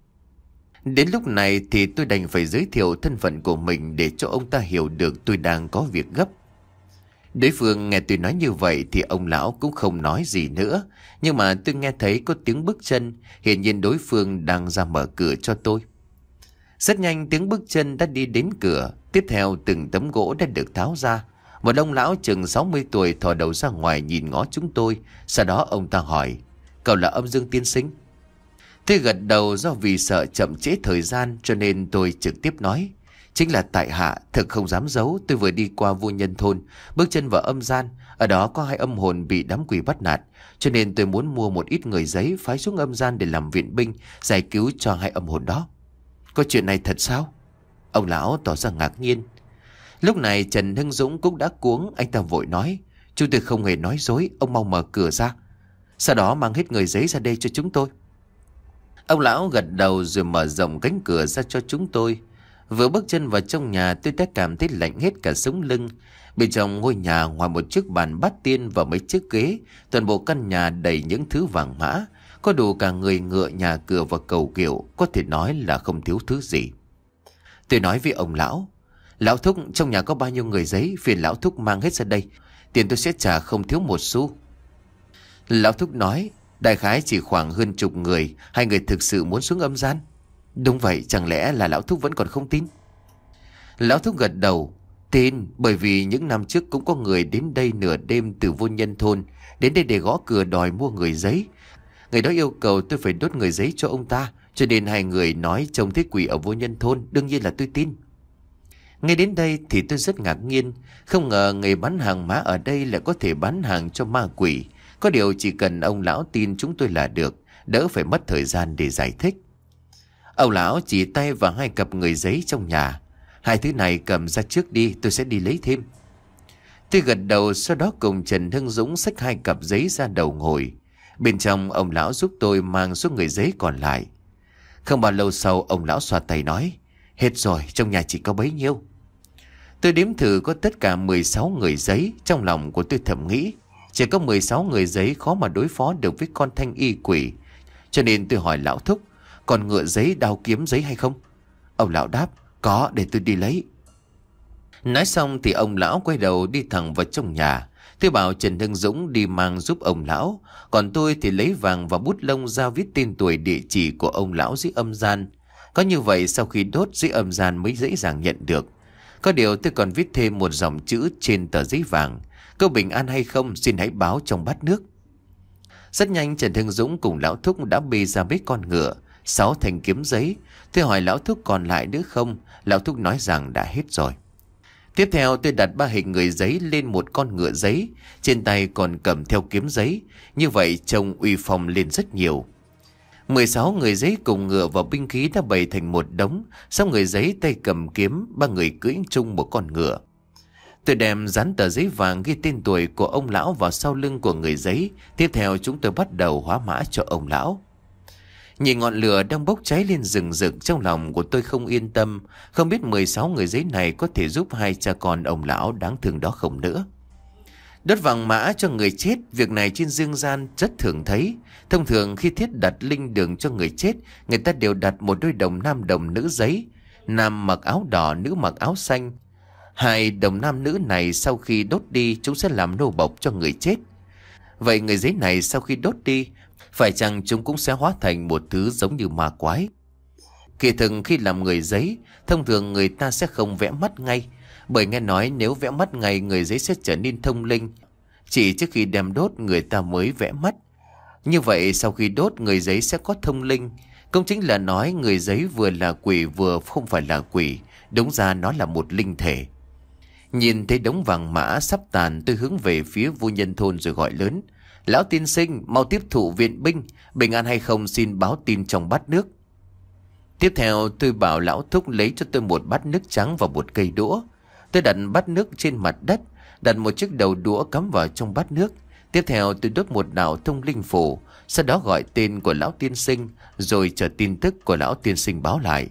Đến lúc này thì tôi đành phải giới thiệu thân phận của mình để cho ông ta hiểu được tôi đang có việc gấp. Đối phương nghe tôi nói như vậy thì ông lão cũng không nói gì nữa. Nhưng mà tôi nghe thấy có tiếng bước chân, hiển nhiên đối phương đang ra mở cửa cho tôi. Rất nhanh tiếng bước chân đã đi đến cửa. Tiếp theo từng tấm gỗ đã được tháo ra. Một ông lão chừng sáu mươi tuổi thò đầu ra ngoài nhìn ngó chúng tôi. Sau đó ông ta hỏi, cậu là Âm Dương tiên sinh? Tôi gật đầu, do vì sợ chậm trễ thời gian cho nên tôi trực tiếp nói, chính là tại hạ, thực không dám giấu. Tôi vừa đi qua Vô Nhân Thôn, bước chân vào âm gian. Ở đó có hai âm hồn bị đám quỷ bắt nạt, cho nên tôi muốn mua một ít người giấy phái xuống âm gian để làm viện binh, giải cứu cho hai âm hồn đó. Có chuyện này thật sao? Ông lão tỏ ra ngạc nhiên. Lúc này Trần Hưng Dũng cũng đã cuống. Anh ta vội nói, chúng tôi không hề nói dối, ông mau mở cửa ra. Sau đó mang hết người giấy ra đây cho chúng tôi. Ông lão gật đầu rồi mở rộng cánh cửa ra cho chúng tôi. Vừa bước chân vào trong nhà tôi đã cảm thấy lạnh hết cả sống lưng. Bên trong ngôi nhà ngoài một chiếc bàn bát tiên và mấy chiếc ghế, toàn bộ căn nhà đầy những thứ vàng mã, có đủ cả người ngựa, nhà cửa và cầu kiệu, có thể nói là không thiếu thứ gì. Tôi nói với ông lão, lão thúc, trong nhà có bao nhiêu người giấy, phiền lão thúc mang hết ra đây, tiền tôi sẽ trả không thiếu một xu. Lão thúc nói, đại khái chỉ khoảng hơn chục người. Hai người thực sự muốn xuống âm gian? Đúng vậy, chẳng lẽ là lão thúc vẫn còn không tin? Lão thúc gật đầu, tin, bởi vì những năm trước cũng có người đến đây nửa đêm từ Vô Nhân Thôn, đến đây để gõ cửa đòi mua người giấy. Người đó yêu cầu tôi phải đốt người giấy cho ông ta, cho nên hai người nói trông thấy quỷ ở Vô Nhân Thôn. Đương nhiên là tôi tin. Ngay đến đây thì tôi rất ngạc nhiên, không ngờ người bán hàng mã ở đây lại có thể bán hàng cho ma quỷ. Có điều chỉ cần ông lão tin chúng tôi là được, đỡ phải mất thời gian để giải thích. Ông lão chỉ tay vào hai cặp người giấy trong nhà. Hai thứ này cầm ra trước đi, tôi sẽ đi lấy thêm. Tôi gật đầu, sau đó cùng Trần Hưng Dũng xách hai cặp giấy ra đầu ngồi. Bên trong ông lão giúp tôi mang số người giấy còn lại. Không bao lâu sau ông lão xoa tay nói, hết rồi, trong nhà chỉ có bấy nhiêu. Tôi đếm thử có tất cả mười sáu người giấy. Trong lòng của tôi thầm nghĩ, chỉ có mười sáu người giấy khó mà đối phó được với con thanh y quỷ. cho nên tôi hỏi lão thúc, còn ngựa giấy, đao kiếm giấy hay không? Ông lão đáp, có, để tôi đi lấy. Nói xong thì ông lão quay đầu đi thẳng vào trong nhà. Tôi bảo Trần Hưng Dũng đi mang giúp ông lão, còn tôi thì lấy vàng và bút lông ra viết tên tuổi, địa chỉ của ông lão dưới âm gian. Có như vậy sau khi đốt dưới âm gian mới dễ dàng nhận được. Có điều tôi còn viết thêm một dòng chữ trên tờ giấy vàng: câu bình an hay không xin hãy báo trong bát nước. Rất nhanh Trần Hưng Dũng cùng lão thúc đã bê ra mấy con ngựa, sáu thanh kiếm giấy. Tôi hỏi lão thúc còn lại nữa không? Lão thúc nói rằng đã hết rồi. Tiếp theo tôi đặt ba hình người giấy lên một con ngựa giấy, trên tay còn cầm theo kiếm giấy. Như vậy trông uy phong lên rất nhiều. mười sáu người giấy cùng ngựa và binh khí đã bày thành một đống. Sáu người giấy tay cầm kiếm, ba người cưỡi chung một con ngựa. Tôi đem dán tờ giấy vàng ghi tên tuổi của ông lão vào sau lưng của người giấy. Tiếp theo chúng tôi bắt đầu hóa mã cho ông lão. Nhìn ngọn lửa đang bốc cháy lên rừng rực, trong lòng của tôi không yên tâm. Không biết mười sáu người giấy này có thể giúp hai cha con ông lão đáng thương đó không nữa. Đốt vàng mã cho người chết, việc này trên dương gian rất thường thấy. Thông thường khi thiết đặt linh đường cho người chết, người ta đều đặt một đôi đồng nam đồng nữ giấy. Nam mặc áo đỏ, nữ mặc áo xanh. Hai đồng nam nữ này sau khi đốt đi, chúng sẽ làm nô bộc cho người chết. Vậy người giấy này sau khi đốt đi, phải chăng chúng cũng sẽ hóa thành một thứ giống như ma quái? Kỳ thực khi làm người giấy, thông thường người ta sẽ không vẽ mắt ngay, bởi nghe nói nếu vẽ mắt ngay người giấy sẽ trở nên thông linh. Chỉ trước khi đem đốt người ta mới vẽ mắt. Như vậy sau khi đốt người giấy sẽ có thông linh. Cũng chính là nói người giấy vừa là quỷ vừa không phải là quỷ. Đúng ra nó là một linh thể. Nhìn thấy đống vàng mã sắp tàn, tôi hướng về phía vua nhân thôn rồi gọi lớn: Lão tiên sinh, mau tiếp thụ viện binh, bình an hay không xin báo tin trong bát nước. Tiếp theo tôi bảo lão thúc lấy cho tôi một bát nước trắng và một cây đũa. Tôi đặt bát nước trên mặt đất, đặt một chiếc đầu đũa cắm vào trong bát nước. Tiếp theo tôi đốt một đạo thông linh phù, sau đó gọi tên của lão tiên sinh, rồi chờ tin tức của lão tiên sinh báo lại.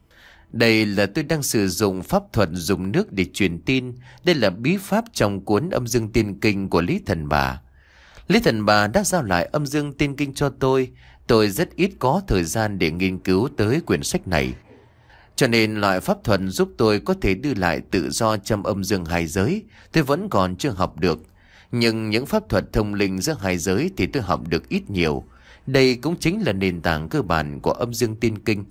Đây là tôi đang sử dụng pháp thuật dùng nước để truyền tin. Đây là bí pháp trong cuốn Âm Dương Tiên Kinh của Lý Thần Bà. Lý Thần Bà đã giao lại Âm Dương Tiên Kinh cho tôi. Tôi rất ít có thời gian để nghiên cứu tới quyển sách này, cho nên loại pháp thuật giúp tôi có thể đưa lại tự do trong âm dương hai giới tôi vẫn còn chưa học được. Nhưng những pháp thuật thông linh giữa hai giới thì tôi học được ít nhiều. Đây cũng chính là nền tảng cơ bản của Âm Dương Tiên Kinh.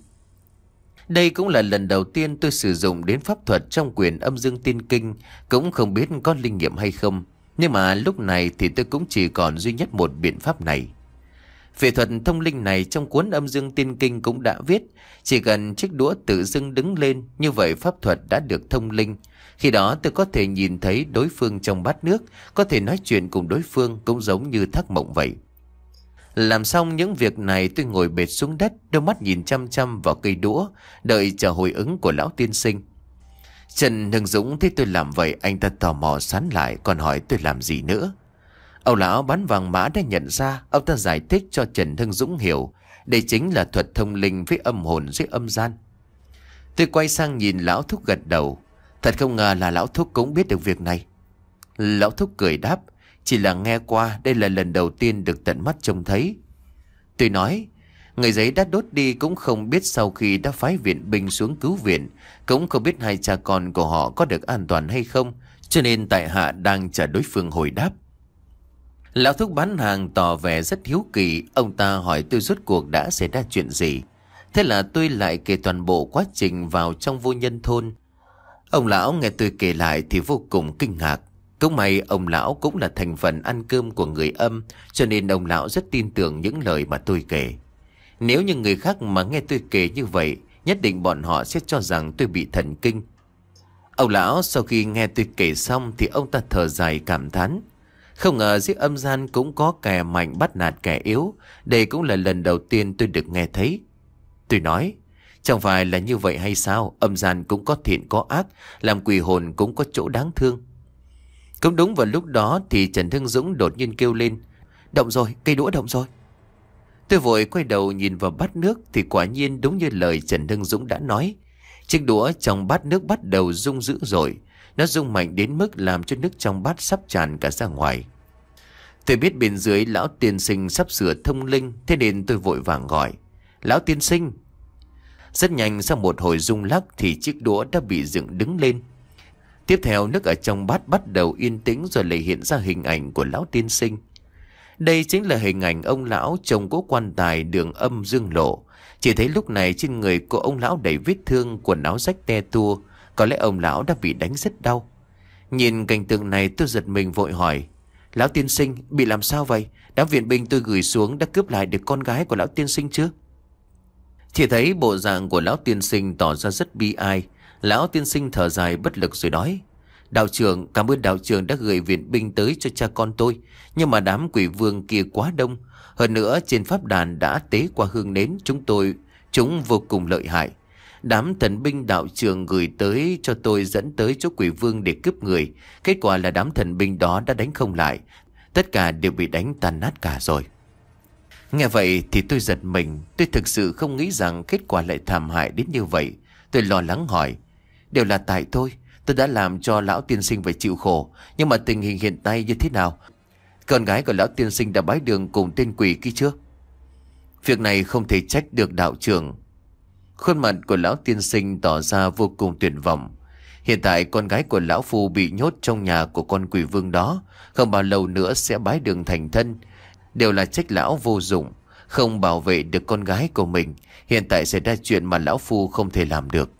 Đây cũng là lần đầu tiên tôi sử dụng đến pháp thuật trong quyển Âm Dương Tiên Kinh. Cũng không biết có linh nghiệm hay không, nhưng mà lúc này thì tôi cũng chỉ còn duy nhất một biện pháp này. Về thuật thông linh này trong cuốn Âm Dương Tiên Kinh cũng đã viết, chỉ cần chiếc đũa tự dưng đứng lên, như vậy pháp thuật đã được thông linh. Khi đó tôi có thể nhìn thấy đối phương trong bát nước, có thể nói chuyện cùng đối phương, cũng giống như thác mộng vậy. Làm xong những việc này, tôi ngồi bệt xuống đất, đôi mắt nhìn chăm chăm vào cây đũa, đợi chờ hồi ứng của lão tiên sinh. Trần Hưng Dũng thấy tôi làm vậy, anh ta tò mò sán lại, còn hỏi tôi làm gì nữa. Ông lão bán vàng mã đã nhận ra. Ông ta giải thích cho Trần Hưng Dũng hiểu đây chính là thuật thông linh với âm hồn dưới âm gian. Tôi quay sang nhìn lão thúc gật đầu. Thật không ngờ là lão thúc cũng biết được việc này. Lão thúc cười đáp: Chỉ là nghe qua, đây là lần đầu tiên được tận mắt trông thấy. Tôi nói: Người giấy đã đốt đi cũng không biết sau khi đã phái viện binh xuống cứu viện, cũng không biết hai cha con của họ có được an toàn hay không, cho nên tại hạ đang chờ đối phương hồi đáp. Lão thúc bán hàng tỏ vẻ rất hiếu kỳ. Ông ta hỏi tôi rốt cuộc đã xảy ra chuyện gì. Thế là tôi lại kể toàn bộ quá trình vào trong vô nhân thôn. Ông lão nghe tôi kể lại thì vô cùng kinh ngạc. Cũng may ông lão cũng là thành phần ăn cơm của người âm, cho nên ông lão rất tin tưởng những lời mà tôi kể. Nếu như người khác mà nghe tôi kể như vậy, nhất định bọn họ sẽ cho rằng tôi bị thần kinh. Ông lão sau khi nghe tôi kể xong thì ông ta thở dài cảm thán: Không ngờ dưới âm gian cũng có kẻ mạnh bắt nạt kẻ yếu. Đây cũng là lần đầu tiên tôi được nghe thấy. Tôi nói: Chẳng phải là như vậy hay sao? Âm gian cũng có thiện có ác, làm quỷ hồn cũng có chỗ đáng thương. Cũng đúng vào lúc đó thì Trần Hưng Dũng đột nhiên kêu lên: Động rồi, cây đũa động rồi. Tôi vội quay đầu nhìn vào bát nước thì quả nhiên đúng như lời Trần Hưng Dũng đã nói. Chiếc đũa trong bát nước bắt đầu rung dữ dội. Nó rung mạnh đến mức làm cho nước trong bát sắp tràn cả ra ngoài. Tôi biết bên dưới lão tiên sinh sắp sửa thông linh, thế nên tôi vội vàng gọi: Lão tiên sinh. Rất nhanh, sau một hồi rung lắc thì chiếc đũa đã bị dựng đứng lên. Tiếp theo, nước ở trong bát bắt đầu yên tĩnh, rồi lại hiện ra hình ảnh của lão tiên sinh. Đây chính là hình ảnh ông lão trông cố quan tài đường âm dương lộ. Chỉ thấy lúc này trên người của ông lão đầy vết thương, quần áo rách te tua. Có lẽ ông lão đã bị đánh rất đau. Nhìn cảnh tượng này, tôi giật mình vội hỏi: Lão tiên sinh bị làm sao vậy? Đám viện binh tôi gửi xuống đã cướp lại được con gái của lão tiên sinh chưa? Chỉ thấy bộ dạng của lão tiên sinh tỏ ra rất bi ai. Lão tiên sinh thở dài bất lực rồi nói: Đạo trưởng, cảm ơn đạo trưởng đã gửi viện binh tới cho cha con tôi. Nhưng mà đám quỷ vương kia quá đông. Hơn nữa trên pháp đàn đã tế qua hương nến, chúng tôi chúng vô cùng lợi hại. Đám thần binh đạo trưởng gửi tới cho tôi dẫn tới chỗ quỷ vương để cướp người. Kết quả là đám thần binh đó đã đánh không lại. Tất cả đều bị đánh tan nát cả rồi. Nghe vậy thì tôi giật mình. Tôi thực sự không nghĩ rằng kết quả lại thảm hại đến như vậy. Tôi lo lắng hỏi: Đều là tại tôi. Tôi đã làm cho lão tiên sinh phải chịu khổ. Nhưng mà tình hình hiện tại như thế nào? Con gái của lão tiên sinh đã bái đường cùng tên quỷ kia chưa? Việc này không thể trách được đạo trưởng. Khuôn mặt của lão tiên sinh tỏ ra vô cùng tuyệt vọng. Hiện tại con gái của lão phu bị nhốt trong nhà của con quỷ vương đó. Không bao lâu nữa sẽ bái đường thành thân. Đều là trách lão vô dụng, không bảo vệ được con gái của mình. Hiện tại xảy ra chuyện mà lão phu không thể làm được.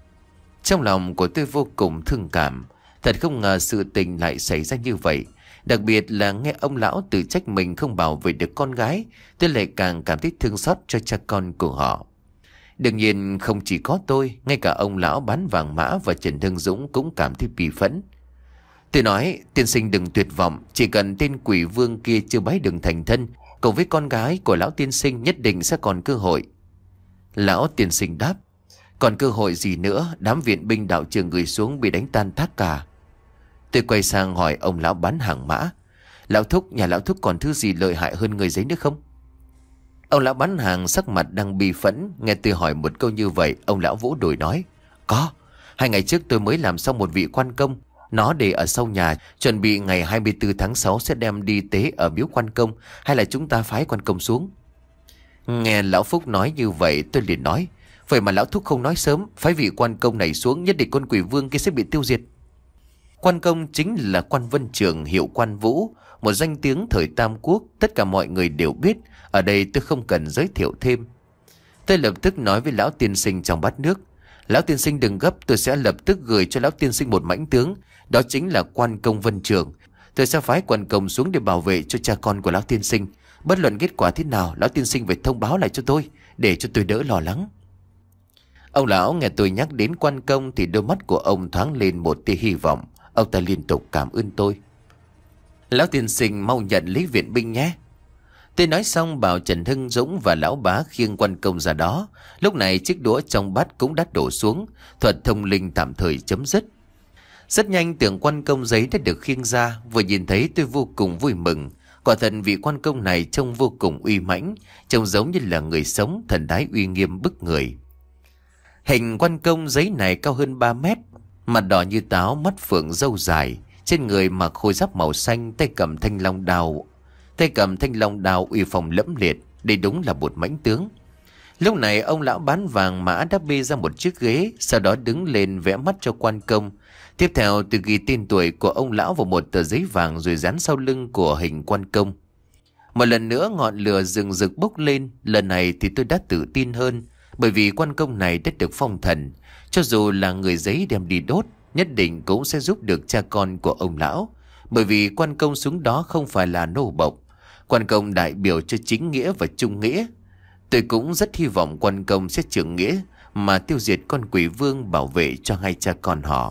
Trong lòng của tôi vô cùng thương cảm. Thật không ngờ sự tình lại xảy ra như vậy. Đặc biệt là nghe ông lão tự trách mình không bảo vệ được con gái, tôi lại càng cảm thấy thương xót cho cha con của họ. Đương nhiên không chỉ có tôi, ngay cả ông lão bán vàng mã và Trần Thương Dũng cũng cảm thấy bi phẫn. Tôi nói: Tiên sinh đừng tuyệt vọng, chỉ cần tên quỷ vương kia chưa bái đường thành thân, cùng với con gái của lão tiên sinh nhất định sẽ còn cơ hội. Lão tiên sinh đáp: Còn cơ hội gì nữa? Đám viện binh đạo trường gửi xuống bị đánh tan tác cả. Tôi quay sang hỏi ông lão bán hàng mã: Lão thúc, nhà lão thúc còn thứ gì lợi hại hơn người giấy nữa không? Ông lão bán hàng sắc mặt đang bi phẫn. Nghe tôi hỏi một câu như vậy, ông lão vỗ đùi nói: Có, hai ngày trước tôi mới làm xong một vị quan công. Nó để ở sau nhà, chuẩn bị ngày hai mươi tư tháng sáu sẽ đem đi tế ở miếu quan công. Hay là chúng ta phái quan công xuống? Nghe lão Phúc nói như vậy, tôi liền nói: Vậy mà lão thúc không nói sớm, phái vị quan công này xuống, nhất định con quỷ vương kia sẽ bị tiêu diệt. Quan công chính là quan Vân Trường, hiệu Quan Vũ, một danh tiếng thời Tam Quốc, tất cả mọi người đều biết. Ở đây tôi không cần giới thiệu thêm. Tôi lập tức nói với lão tiên sinh trong bát nước: Lão tiên sinh đừng gấp, tôi sẽ lập tức gửi cho lão tiên sinh một mãnh tướng. Đó chính là quan công Vân Trường. Tôi sẽ phái quan công xuống để bảo vệ cho cha con của lão tiên sinh. Bất luận kết quả thế nào, lão tiên sinh phải thông báo lại cho tôi, để cho tôi đỡ lo lắng. Ông lão nghe tôi nhắc đến quan công thì đôi mắt của ông thoáng lên một tia hy vọng. Ông ta liên tục cảm ơn tôi: Lão tiên sinh mau nhận lấy viện binh nhé. Tôi nói xong bảo Trần Hưng Dũng và lão bá khiêng quan công ra đó. Lúc này chiếc đũa trong bát cũng đã đổ xuống. Thuật thông linh tạm thời chấm dứt. Rất nhanh tượng quan công giấy đã được khiêng ra. Vừa nhìn thấy tôi vô cùng vui mừng. Quả thật vị quan công này trông vô cùng uy mãnh, trông giống như là người sống, thần thái uy nghiêm bức người. Hình quan công giấy này cao hơn ba mét, mặt đỏ như táo, mắt phượng, râu dài, trên người mặc khôi giáp màu xanh, tay cầm thanh long đao, tay cầm thanh long đao uy phong lẫm liệt, đây đúng là một mãnh tướng. Lúc này ông lão bán vàng mã đã bê ra một chiếc ghế, sau đó đứng lên vẽ mắt cho quan công. Tiếp theo tôi ghi tên tuổi của ông lão vào một tờ giấy vàng rồi dán sau lưng của hình quan công. Một lần nữa ngọn lửa rừng rực bốc lên. Lần này thì tôi đã tự tin hơn, bởi vì quan công này đã được phong thần. Cho dù là người giấy đem đi đốt, nhất định cũng sẽ giúp được cha con của ông lão. Bởi vì quan công xuống đó không phải là nô bộc. Quan công đại biểu cho chính nghĩa và trung nghĩa. Tôi cũng rất hy vọng quan công sẽ trưởng nghĩa mà tiêu diệt con quỷ vương, bảo vệ cho hai cha con họ.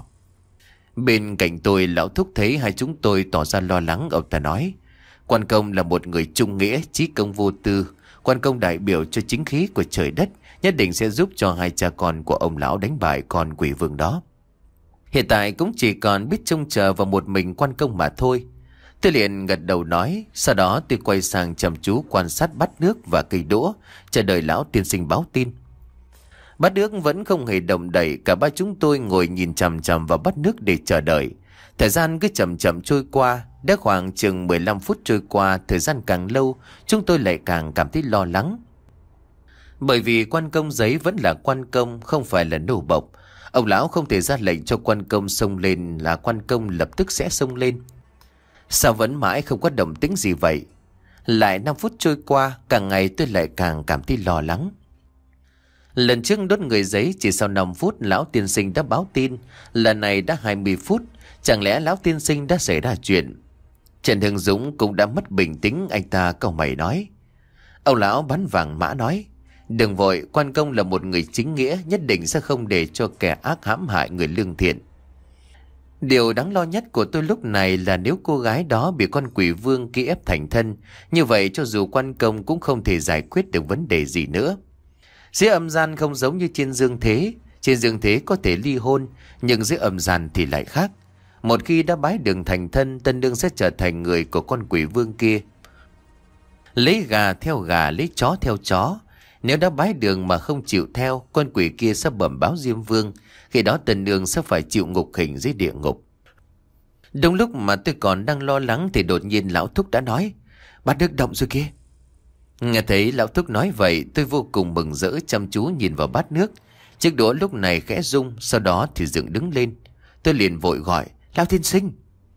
Bên cạnh tôi, lão thúc thấy hai chúng tôi tỏ ra lo lắng, ông ta nói: Quan công là một người trung nghĩa, chí công vô tư. Quan công đại biểu cho chính khí của trời đất, nhất định sẽ giúp cho hai cha con của ông lão đánh bại con quỷ vương đó. Hiện tại cũng chỉ còn biết trông chờ vào một mình quan công mà thôi. Tôi liền gật đầu nói. Sau đó tôi quay sang chăm chú quan sát bát nước và cây đũa, chờ đợi lão tiên sinh báo tin. Bát nước vẫn không hề động đậy. Cả ba chúng tôi ngồi nhìn chằm chằm vào bát nước để chờ đợi. Thời gian cứ chậm chậm trôi qua. Đã khoảng chừng mười lăm phút trôi qua, thời gian càng lâu, chúng tôi lại càng cảm thấy lo lắng. Bởi vì quan công giấy vẫn là quan công, không phải là nô bộc. Ông lão không thể ra lệnh cho quan công xông lên là quan công lập tức sẽ xông lên. Sao vẫn mãi không có động tĩnh gì vậy? Lại năm phút trôi qua, càng ngày tôi lại càng cảm thấy lo lắng. Lần trước đốt người giấy chỉ sau năm phút lão tiên sinh đã báo tin. Lần này đã hai mươi phút. Chẳng lẽ lão tiên sinh đã xảy ra chuyện? Trần Hưng Dũng cũng đã mất bình tĩnh. Anh ta cau mày nói. Ông lão bán vàng mã nói. Đừng vội, quan công là một người chính nghĩa, nhất định sẽ không để cho kẻ ác hãm hại người lương thiện. Điều đáng lo nhất của tôi lúc này là nếu cô gái đó bị con quỷ vương kia ép thành thân, như vậy cho dù quan công cũng không thể giải quyết được vấn đề gì nữa. Dưới âm gian không giống như trên dương thế. Trên dương thế có thể ly hôn, nhưng dưới âm gian thì lại khác. Một khi đã bái đường thành thân, tân nương sẽ trở thành người của con quỷ vương kia. Lấy gà theo gà, lấy chó theo chó. Nếu đã bái đường mà không chịu theo, con quỷ kia sẽ bẩm báo Diêm Vương. Khi đó tân nương sẽ phải chịu ngục hình dưới địa ngục. Đúng lúc mà tôi còn đang lo lắng thì đột nhiên lão thúc đã nói. Bát nước động rồi kia. Nghe thấy lão thúc nói vậy, tôi vô cùng mừng rỡ chăm chú nhìn vào bát nước. Chiếc đũa lúc này khẽ rung, sau đó thì dựng đứng lên. Tôi liền vội gọi, lão tiên sinh.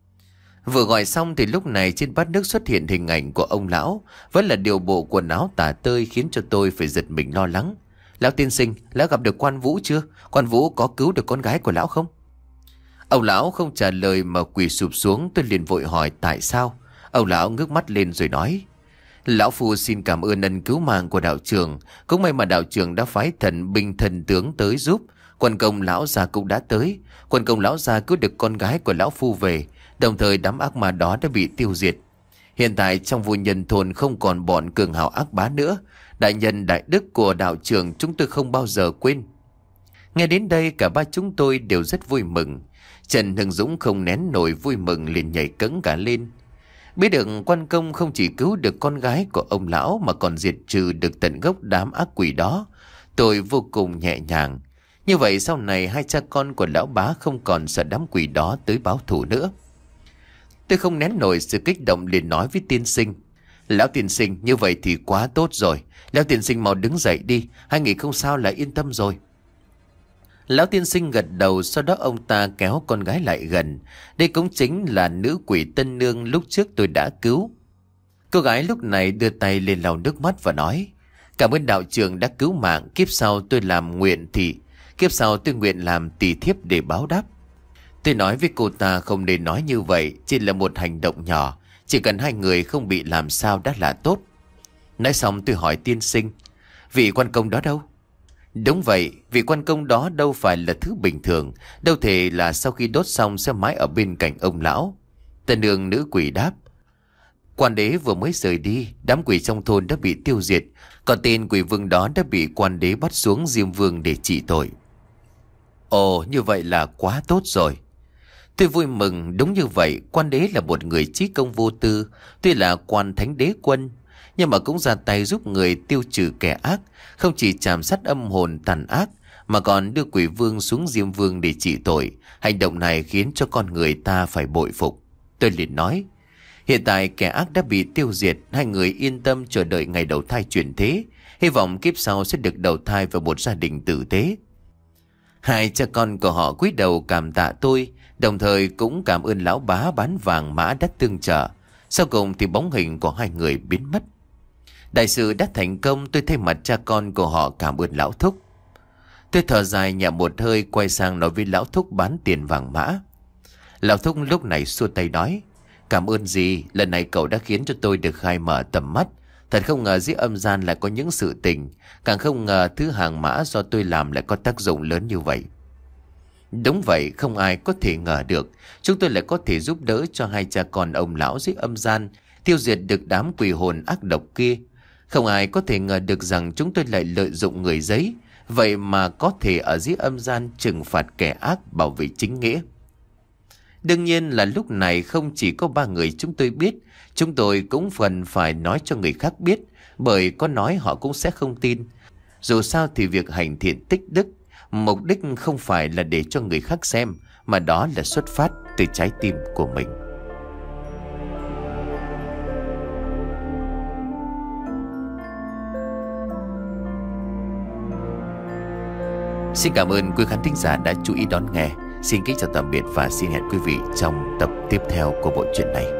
Vừa gọi xong thì lúc này trên bát nước xuất hiện hình ảnh của ông lão. Vẫn là điều bộ quần áo tả tơi khiến cho tôi phải giật mình lo lắng. Lão tiên sinh, lão gặp được quan Vũ chưa? Quan Vũ có cứu được con gái của lão không? Ông lão không trả lời mà quỳ sụp xuống. Tôi liền vội hỏi tại sao. Ông lão ngước mắt lên rồi nói. Lão phu xin cảm ơn ân cứu mạng của đạo trưởng. Cũng may mà đạo trưởng đã phái thần binh thần tướng tới giúp. Quân công lão già cũng đã tới. Quân công lão già cứu được con gái của lão phu về. Đồng thời đám ác ma đó đã bị tiêu diệt. Hiện tại trong vô nhân thôn không còn bọn cường hào ác bá nữa. Đại nhân đại đức của đạo trưởng chúng tôi không bao giờ quên. Nghe đến đây cả ba chúng tôi đều rất vui mừng. Trần Hưng Dũng không nén nổi vui mừng liền nhảy cẫng cả lên. Biết được quan công không chỉ cứu được con gái của ông lão mà còn diệt trừ được tận gốc đám ác quỷ đó, tôi vô cùng nhẹ nhàng. Như vậy sau này hai cha con của lão bá không còn sợ đám quỷ đó tới báo thù nữa. Tôi không nén nổi sự kích động liền nói với tiên sinh. Lão tiên sinh, như vậy thì quá tốt rồi. Lão tiên sinh mau đứng dậy đi, hai người không sao là yên tâm rồi. Lão tiên sinh gật đầu, sau đó ông ta kéo con gái lại gần. Đây cũng chính là nữ quỷ tân nương lúc trước tôi đã cứu. Cô gái lúc này đưa tay lên lau nước mắt và nói. Cảm ơn đạo trưởng đã cứu mạng, kiếp sau tôi làm nguyện thì kiếp sau tôi nguyện làm tỳ thiếp để báo đáp. Tôi nói với cô ta không nên nói như vậy, chỉ là một hành động nhỏ. Chỉ cần hai người không bị làm sao đã là tốt. Nói xong tôi hỏi tiên sinh. Vị quan công đó đâu? Đúng vậy, vị quan công đó đâu phải là thứ bình thường. Đâu thể là sau khi đốt xong sẽ mãi ở bên cạnh ông lão. Tân nương nữ quỷ đáp. Quan đế vừa mới rời đi, đám quỷ trong thôn đã bị tiêu diệt. Còn tên quỷ vương đó đã bị quan đế bắt xuống Diêm Vương để trị tội. Ồ, như vậy là quá tốt rồi. Tôi vui mừng, đúng như vậy, quan đế là một người trí công vô tư. Tuy là quan thánh đế quân, nhưng mà cũng ra tay giúp người tiêu trừ kẻ ác. Không chỉ chạm sát âm hồn tàn ác, mà còn đưa quỷ vương xuống Diêm Vương để trị tội. Hành động này khiến cho con người ta phải bội phục. Tôi liền nói, hiện tại kẻ ác đã bị tiêu diệt, hai người yên tâm chờ đợi ngày đầu thai chuyển thế. Hy vọng kiếp sau sẽ được đầu thai vào một gia đình tử tế. Hai cha con của họ cúi đầu cảm tạ tôi, đồng thời cũng cảm ơn lão bá bán vàng mã đã tương trợ. Sau cùng thì bóng hình của hai người biến mất. Đại sự đã thành công, tôi thay mặt cha con của họ cảm ơn lão thúc. Tôi thở dài nhẹ một hơi, quay sang nói với lão thúc bán tiền vàng mã. Lão thúc lúc này xua tay nói, cảm ơn gì, lần này cậu đã khiến cho tôi được khai mở tầm mắt. Thật không ngờ dưới âm gian lại có những sự tình, càng không ngờ thứ hàng mã do tôi làm lại có tác dụng lớn như vậy. Đúng vậy, không ai có thể ngờ được chúng tôi lại có thể giúp đỡ cho hai cha con ông lão dưới âm gian, tiêu diệt được đám quỷ hồn ác độc kia. Không ai có thể ngờ được rằng chúng tôi lại lợi dụng người giấy, vậy mà có thể ở dưới âm gian trừng phạt kẻ ác, bảo vệ chính nghĩa. Đương nhiên là lúc này không chỉ có ba người chúng tôi biết, chúng tôi cũng phần phải nói cho người khác biết, bởi có nói họ cũng sẽ không tin. Dù sao thì việc hành thiện tích đức, mục đích không phải là để cho người khác xem, mà đó là xuất phát từ trái tim của mình. Xin cảm ơn quý khán thính giả đã chú ý đón nghe. Xin kính chào tạm biệt và xin hẹn quý vị trong tập tiếp theo của bộ truyện này.